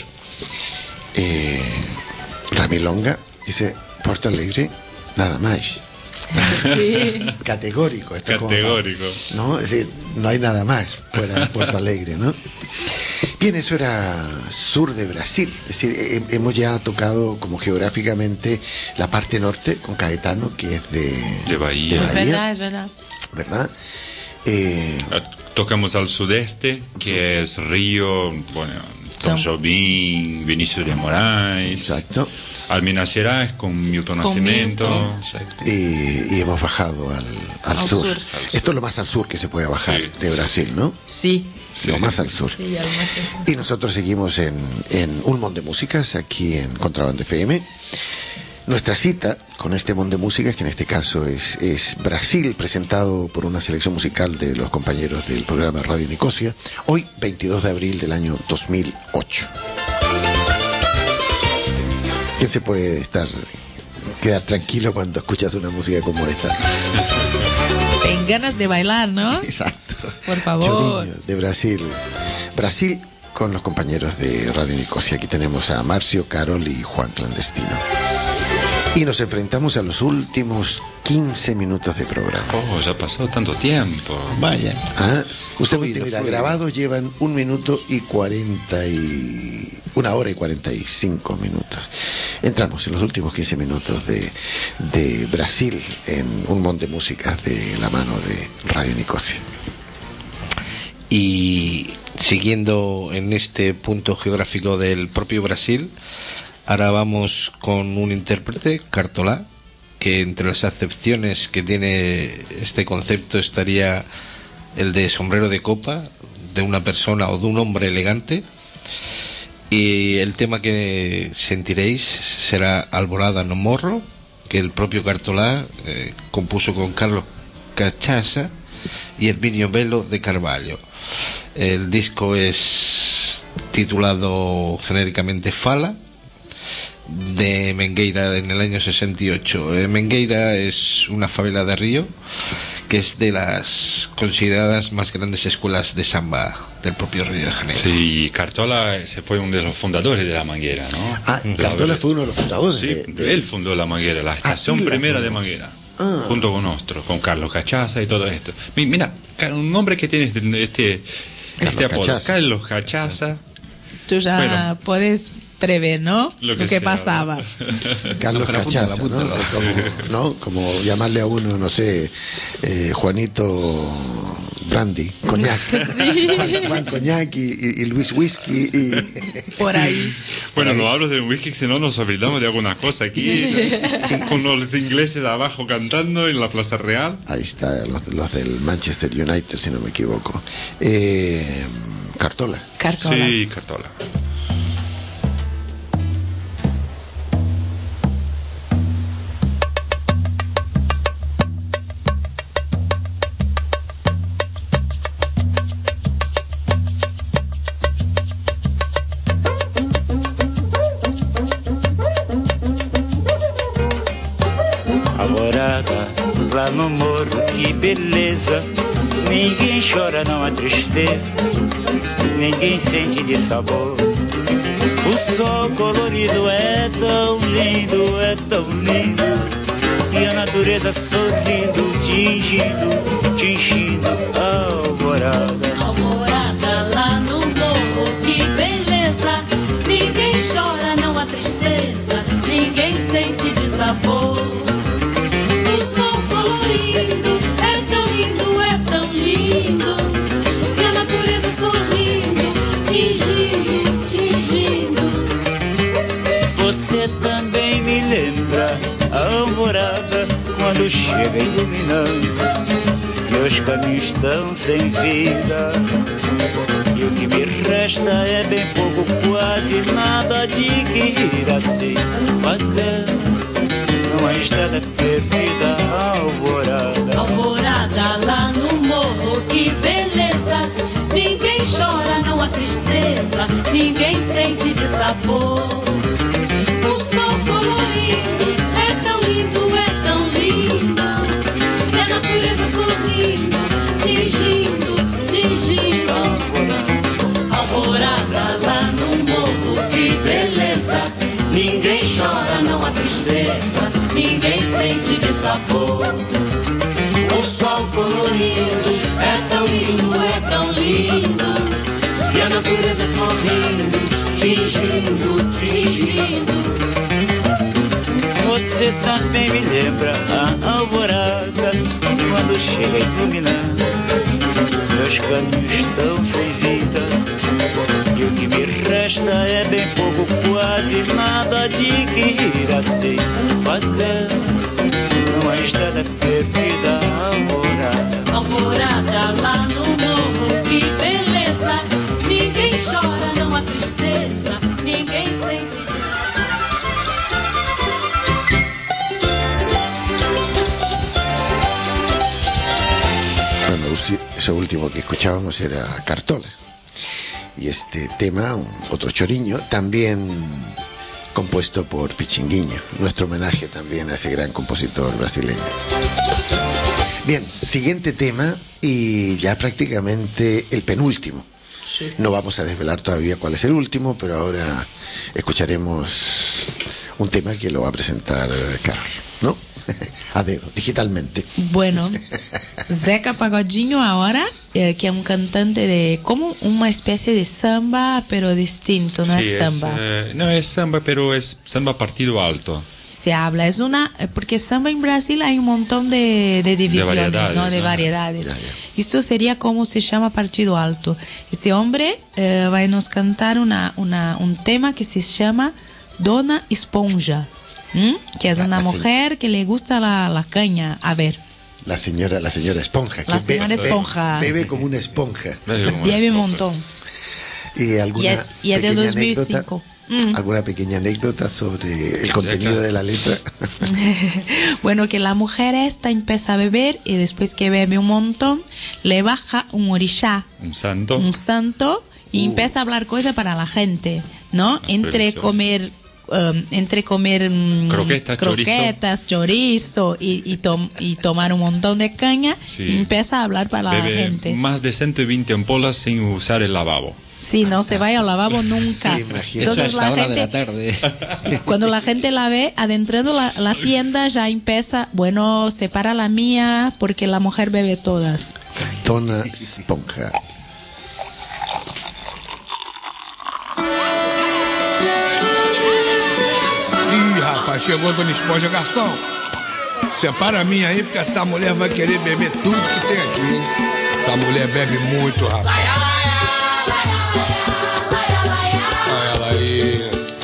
C: la milonga, dice Porto Alegre, nada más.
D: Sí.
C: Categórico. Esto
E: Categórico.
C: ¿no? Es decir, no hay nada más fuera de Porto Alegre, ¿no? Bien, eso era sur de Brasil. Es decir, hemos ya tocado como geográficamente la parte norte con Caetano, que es de
E: Bahía.
D: Es verdad, es verdad.
C: ¿Verdad?
E: Tocamos al sudeste, que es Río, bueno, Tom Jobim, Vinícius de Moraes.
C: Exacto.
E: Al Minas Gerais con Milton Nascimento.
C: Y hemos bajado al sur. Esto es lo más al sur que se puede bajar de Brasil, ¿no?
D: Sí.
C: Lo más al sur.
D: Sí, al más al sur.
C: Y nosotros seguimos en un montón de músicas aquí en Contrabanda FM. Nuestra cita con este montón de músicas, que en este caso es Brasil, presentado por una selección musical de los compañeros del programa Radio Nicosia, hoy 22 de abril del año 2008. ¿Quién se puede quedar tranquilo cuando escuchas una música como esta?
D: Ten ganas de bailar, ¿no?
C: Exacto.
D: Por favor.
C: Chorinho, de Brasil. Brasil con los compañeros de Radio Nicosia. Aquí tenemos a Marcio, Carol y Juan Clandestino. Y nos enfrentamos a los últimos 15 minutos de programa.
E: Oh, ya pasó tanto tiempo.
F: Vaya.
C: Ah, justamente, mira, grabados llevan 1 hora y 45 minutos. Entramos en los últimos 15 minutos de Brasil en un montón de músicas de la mano de Radio Nicosia.
F: Y siguiendo en este punto geográfico del propio Brasil, ahora vamos con un intérprete, Cartolá, que entre las acepciones que tiene este concepto estaría el de sombrero de copa de una persona o de un hombre elegante. Y el tema que sentiréis será Alvorada no Morro, que el propio Cartolá compuso con Carlos Cachaça y Herminio Belo de Carvalho. El disco es titulado genéricamente Fala, de Mengueira, en el año 68. Mengueira es una favela de Río que es de las consideradas más grandes escuelas de samba del propio Río de Janeiro.
E: Sí, Cartola se fue uno de los fundadores de La Manguera, ¿no?
C: Ah, Cartola fue uno de los fundadores.
E: Sí, él fundó La Manguera, la estación primera de Manguera. Junto con nosotros, con Carlos Cachaça y todo esto. Mira, un hombre que tiene este apodo, Carlos Cachaça.
D: Tú ya puedes prever, ¿no? Lo que pasaba.
C: Carlos Cachaça, ¿no? Como llamarle a uno, no sé, Juanito brandy, coñac.
D: Sí.
C: Juan Coñac y Luis Whisky.
D: Por ahí.
E: Bueno, no hablo de un whisky, si no nos olvidamos de alguna cosa aquí. Con los ingleses abajo cantando en la Plaza Real.
C: Ahí está, los del Manchester United, si no me equivoco. Cartola.
E: Sí, Cartola.
G: Lá no morro, que beleza. Ninguém chora, não há tristeza. Ninguém sente de sabor. O sol colorido é tão lindo, é tão lindo. E a natureza sorrindo, tingindo, tingindo a alvorada.
K: Alvorada lá no morro, que beleza. Ninguém chora, não há tristeza. Ninguém sente de sabor. O sol colorido é tão lindo, é tão lindo. E a natureza sorrindo, tingindo, tingindo.
G: Você também me lembra a alvorada quando chega iluminando. Meus caminhos estão sem vida. E o que me resta é bem pouco, quase nada de que ir assim bacana. Uma estrada perdida, alvorada.
K: Alvorada lá no morro, que beleza. Ninguém chora, não há tristeza. Ninguém sente de sabor. O sol colorido é tão lindo, é tão lindo. E a natureza sorrindo, tingindo, tingindo. Alvorada lá no morro, que beleza. Ninguém chora, não há tristeza. Ninguém sente de sabor. O sol colorido é tão lindo, é tão lindo. E a natureza sorrindo, tingindo, tingindo.
G: Você também me lembra a alvorada quando chega iluminando. Meus caminhos estão sem vida. E o que me resta é bem pouco, quase nada de que ir assim bacana. Numa estrada perdida, alvorada.
K: Alvorada lá no morro, que beleza. Ninguém chora, não há tristeza. Ninguém sente.
C: Bueno, eso último que escuchábamos era Cartola. Y este tema, otro choriño, también compuesto por Pichinguinha. Nuestro homenaje también a ese gran compositor brasileño. Bien, siguiente tema y ya prácticamente el penúltimo. Sí. No vamos a desvelar todavía cuál es el último, pero ahora escucharemos un tema que lo va a presentar Carol, ¿no? A dedo, digitalmente.
D: Bueno, Zeca Pagodinho ahora, que es un cantante de como una especie de samba, pero distinto, no es samba.
E: No es samba, pero es samba partido alto.
D: Se habla, es una, porque samba en Brasil hay un montón de divisiones, ¿no? De variedades. Ya. Esto sería como se llama partido alto. Este hombre va a nos cantar un tema que se llama Dona Esponja. Que es una mujer que le gusta la caña. A ver.
C: La señora esponja.
D: La señora esponja.
C: Bebe como una esponja.
D: Bebe un montón.
C: Y alguna
D: y es de 2005.
C: ¿Alguna pequeña anécdota sobre el contenido de la letra?
D: Bueno, que la mujer esta empieza a beber y después que bebe un montón, le baja un orixá.
E: Un santo.
D: Y empieza a hablar cosas para la gente, ¿no? Entre comer croquetas, chorizo y tomar un montón de caña, sí. Empieza a hablar para la gente.
E: Más de 120 ampolas sin usar el lavabo.
D: Sí, no se vaya al lavabo nunca. Entonces la gente,
F: de la tarde.
D: Sí, cuando la gente la ve adentrando la tienda ya empieza, bueno, separa la mía porque la mujer bebe todas.
C: Dona Esponja.
L: Rapaz, chegou Dona Esponja, garçom. Separa a minha aí, porque essa mulher vai querer beber tudo que tem aqui. Essa mulher bebe muito, rapaz. Olha ela aí.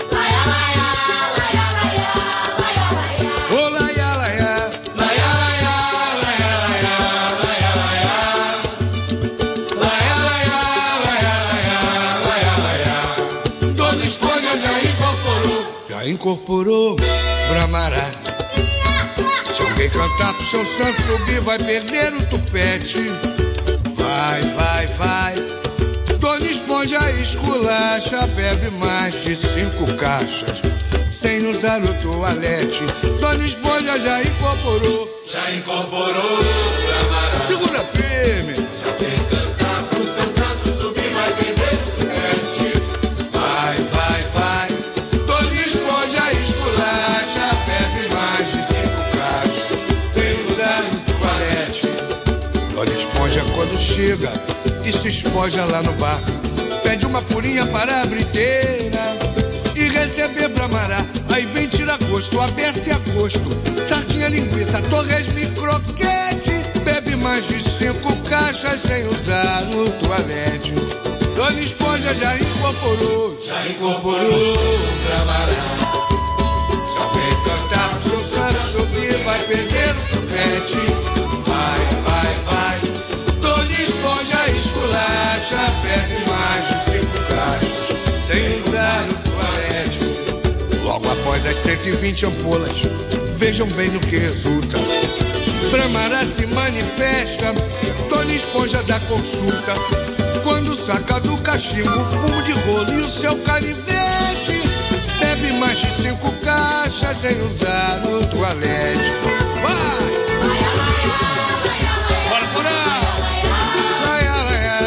L: Ô, laia, laia. Laia, laia, laia, laia, laia, laia. Laia, laia, laia, laia, laia, laia. Dona Esponja já incorporou Bramará. Se alguém cantar pro seu santo subir, vai perder o tupete. Vai, vai, vai. Dona Esponja esculacha, bebe mais de 5 caixas sem usar o toalete. Dona Esponja já incorporou Bramará. Segura firme.
I: Se alguém cantar pro seu santo subir, vai perder o tupete.
L: Vai, vai, vai. Dona Esponja esculacha, bebe mais de 5 caixas sem usar o toalete. Dona Esponja quando chega e se esponja lá no bar, pede uma purinha para a briteira e receber Bramará. Aí vem tira gosto, aberce a gosto, sardinha, linguiça, torresmo e croquete. Bebe mais de 5 caixas sem usar o toalete. Dona Esponja já incorporou Bramará. Se alguém cantar pro seu santo subir, vai perder o tupete. Vai, vai, vai. Dona Esponja esculacha, bebe mais de 5 caixas sem usar o toalete. Logo após as 120 ampolas, vejam bem no que resulta. Bramará se manifesta, Dona Esponja dá consulta. Quando saca do cachimbo o fumo de rolo e o seu canivete, bebe mais de 5 caixas sem usar o toalete. Vai! Bora por aí! Laia, laia!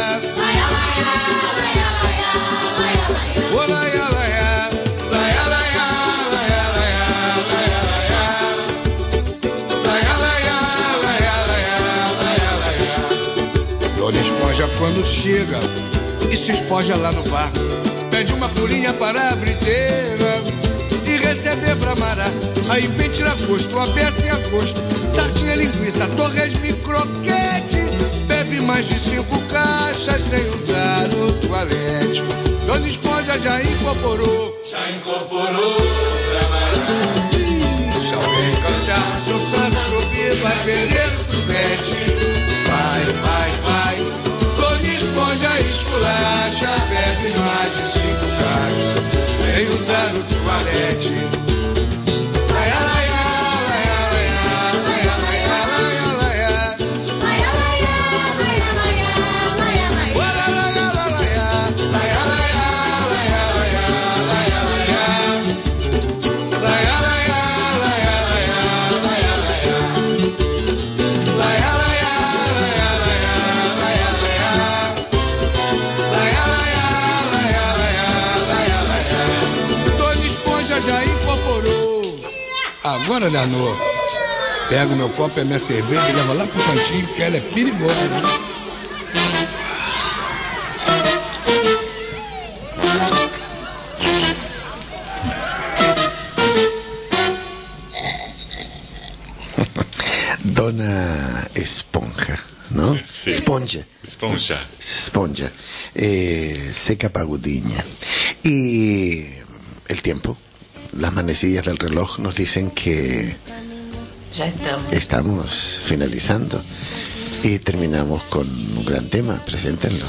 L: Ô, laia, laia! Laia, laia, laia, laia, laia, laia! Laia, laia, laia, laia, laia, laia! Dona Esponja quando chega e se esponja lá no bar, pede uma purinha para a briteira e receber Bramará. Aí vem tira gosto, aberce a gosto, sardinha, linguiça, torresmo e croquete. Bebe mais de 5 caixas sem usar o toalete. Dona Esponja já incorporou Bramará. Se alguém cantar seu santo subir, vai perder o tupete. Vai, vai, vai. Dona Esponja esculacha, bebe mais de 5 caixas sem usar o toalete. Laia, laia, laia, laia, laia, laia, laia, laia. Laia, laia, laia, laia, laia, laia. Laia, laia, laia, laia, laia, laia, laia, laia, laia. Laia, laia, laia, laia, laia, laia. Laia, laia, laia, laia, laia, laia. Laia, laia, laia, laia, laia, laia. Dona Esponja já incorporou. Agora, danou. Pega o meu copo e a minha cerveja e leva lá pro cantinho, porque ela é perigosa. Dona Esponja, ¿no?
E: Sí.
L: Esponja. Seca pagudinha. Y el tiempo, las manecillas del reloj nos dicen que
D: Ya estamos.
L: estamos finalizando y terminamos con un gran tema. Preséntenlo.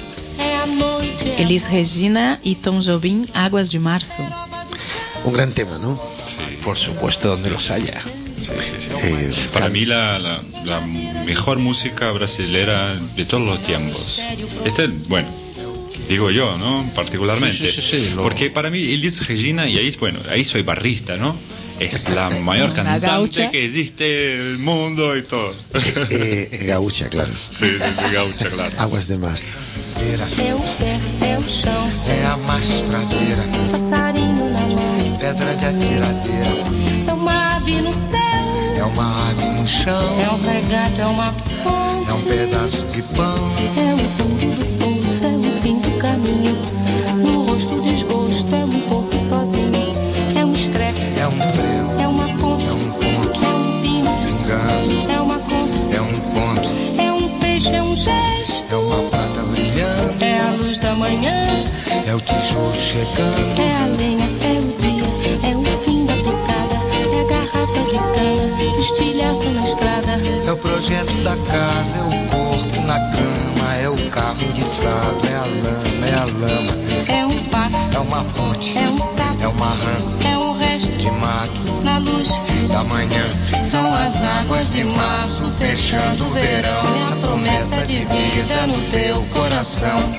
D: Elis Regina y Tom Jobim, Águas de Marzo.
L: Un gran tema, ¿no?
F: Por supuesto, donde los haya.
E: Sí. Para mí la mejor música brasilera de todos los tiempos. Bueno, digo yo, ¿no? Particularmente.
F: Sí,
E: porque para mí Elis Regina, y ahí soy barrista, ¿no? Es la mayor cantante
D: gaucha
E: que existe en el mundo y todo.
L: Gaucha, claro.
E: Sí, gaucha, claro.
L: Aguas de Março.
H: É o pé, é o chão,
I: É a mastradeira,
H: passarinho na mão,
I: pedra de atiradeira.
H: é uma ave no céu,
I: É uma ave no chão,
H: é um regato, é uma fonte,
I: é um pedaço de pão.
H: é o fundo do poço, é o fim do caminho, no rosto desgosto, é um pouco sozinho, é um estrepe,
I: É um prego,
H: é uma ponta,
I: é um ponto,
H: é um pino,
I: pingando,
H: é uma conta,
I: é um conto,
H: é um peixe, é um gesto,
I: É uma prata brilhando,
H: é a luz da manhã,
I: é o tijolo chegando,
H: é a lenha, é o dia, é o fim da picada, é a garrafa de cana, o estilhaço na estrada.
I: é o projeto da casa, é o corpo na cama, é o carro enguiçado, é a lama, é a lama,
H: é um passo,
I: é uma ponte,
H: é um sapo,
I: é uma rã,
H: é um resto
I: de mato,
H: na luz
I: da manhã.
H: São as águas de março fechando o verão, é a promessa de vida no teu coração.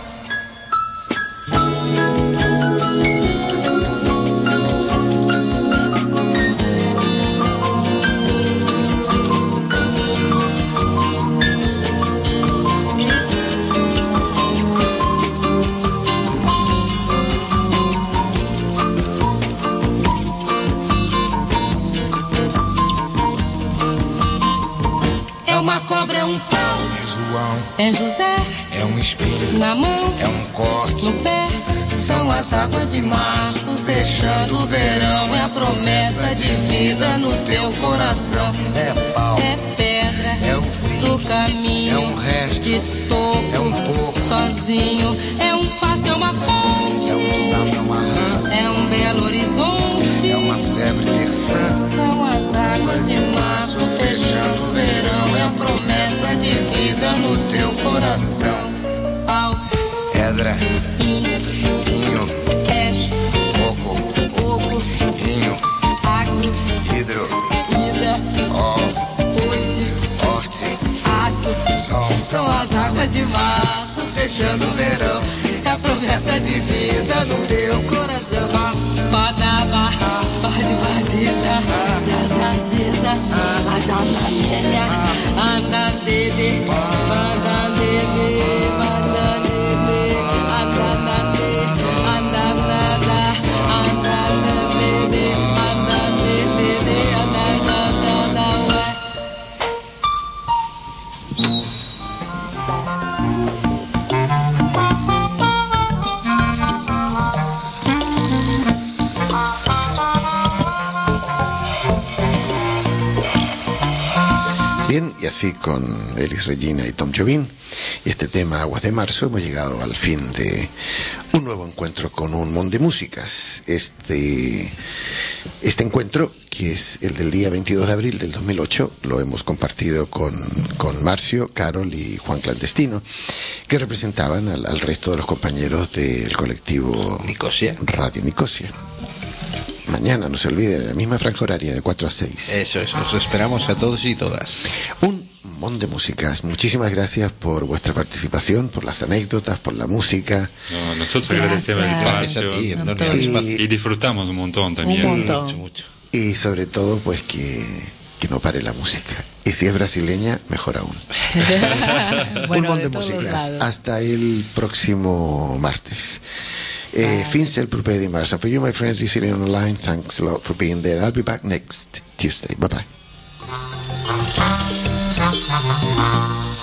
H: É uma cobra, é um pau,
I: É João,
H: é José,
I: é um espelho,
H: na mão,
I: é um corte,
H: no pé. São as águas de março fechando o verão, é a promessa de vida no teu coração.
I: é pau,
H: É pedra
I: é o fim,
H: do caminho,
I: é um resto,
H: de topo,
I: é um pouco,
H: sozinho. É um passo, é uma ponte,
I: é um sapo, é uma rã,
H: é um belo horizonte.
I: é uma febre terçã.
H: São as águas de março fechando o verão, é a promessa de vida no teu coração. Pau,
I: Pedra,
H: inho,
I: inho, coco,
H: oco,
I: inho,
H: agro,
I: hidro,
H: ida,
I: ó,
H: oite,
I: horte,
H: aço.
I: sol.
H: São as águas de março fechando o verão, é a promessa de vida no teu coração. Badaba, baziza, zazaziza, azanamenya, andandede, bandandede, bandandede, andandade, andandada, andandandede, andandede, andandada, ué.
C: Bien, y así con Elis Regina y Tom Jobim y este tema Aguas de Marzo hemos llegado al fin de un nuevo encuentro con un montón de músicas. Este encuentro, que es el del día 22 de abril del 2008, lo hemos compartido con Marcio, Carol y Juan Clandestino, que representaban al resto de los compañeros del colectivo
F: Nicosia.
C: Radio Nicosia. Mañana, no se olviden, en la misma franja horaria de 4 a 6.
F: Eso es, os esperamos a todos y todas.
C: Un montón de músicas. Muchísimas gracias por vuestra participación, por las anécdotas, por la música.
E: No, nosotros agradecemos el
F: Gracias
E: espacio
F: a ti, Antonio.
E: y disfrutamos un montón también.
D: Un montón.
F: Mucho, mucho.
C: Y sobre todo, pues que no pare la música. Y si es brasileña, mejor aún.
D: Bueno,
C: Un montón
D: de
C: de
D: todos
C: músicas.
D: lados.
C: Hasta el próximo martes. Fins el proper dimarts. And for you, my friends, listening on the line, thanks a lot for being there. I'll be back next Tuesday. Bye-bye.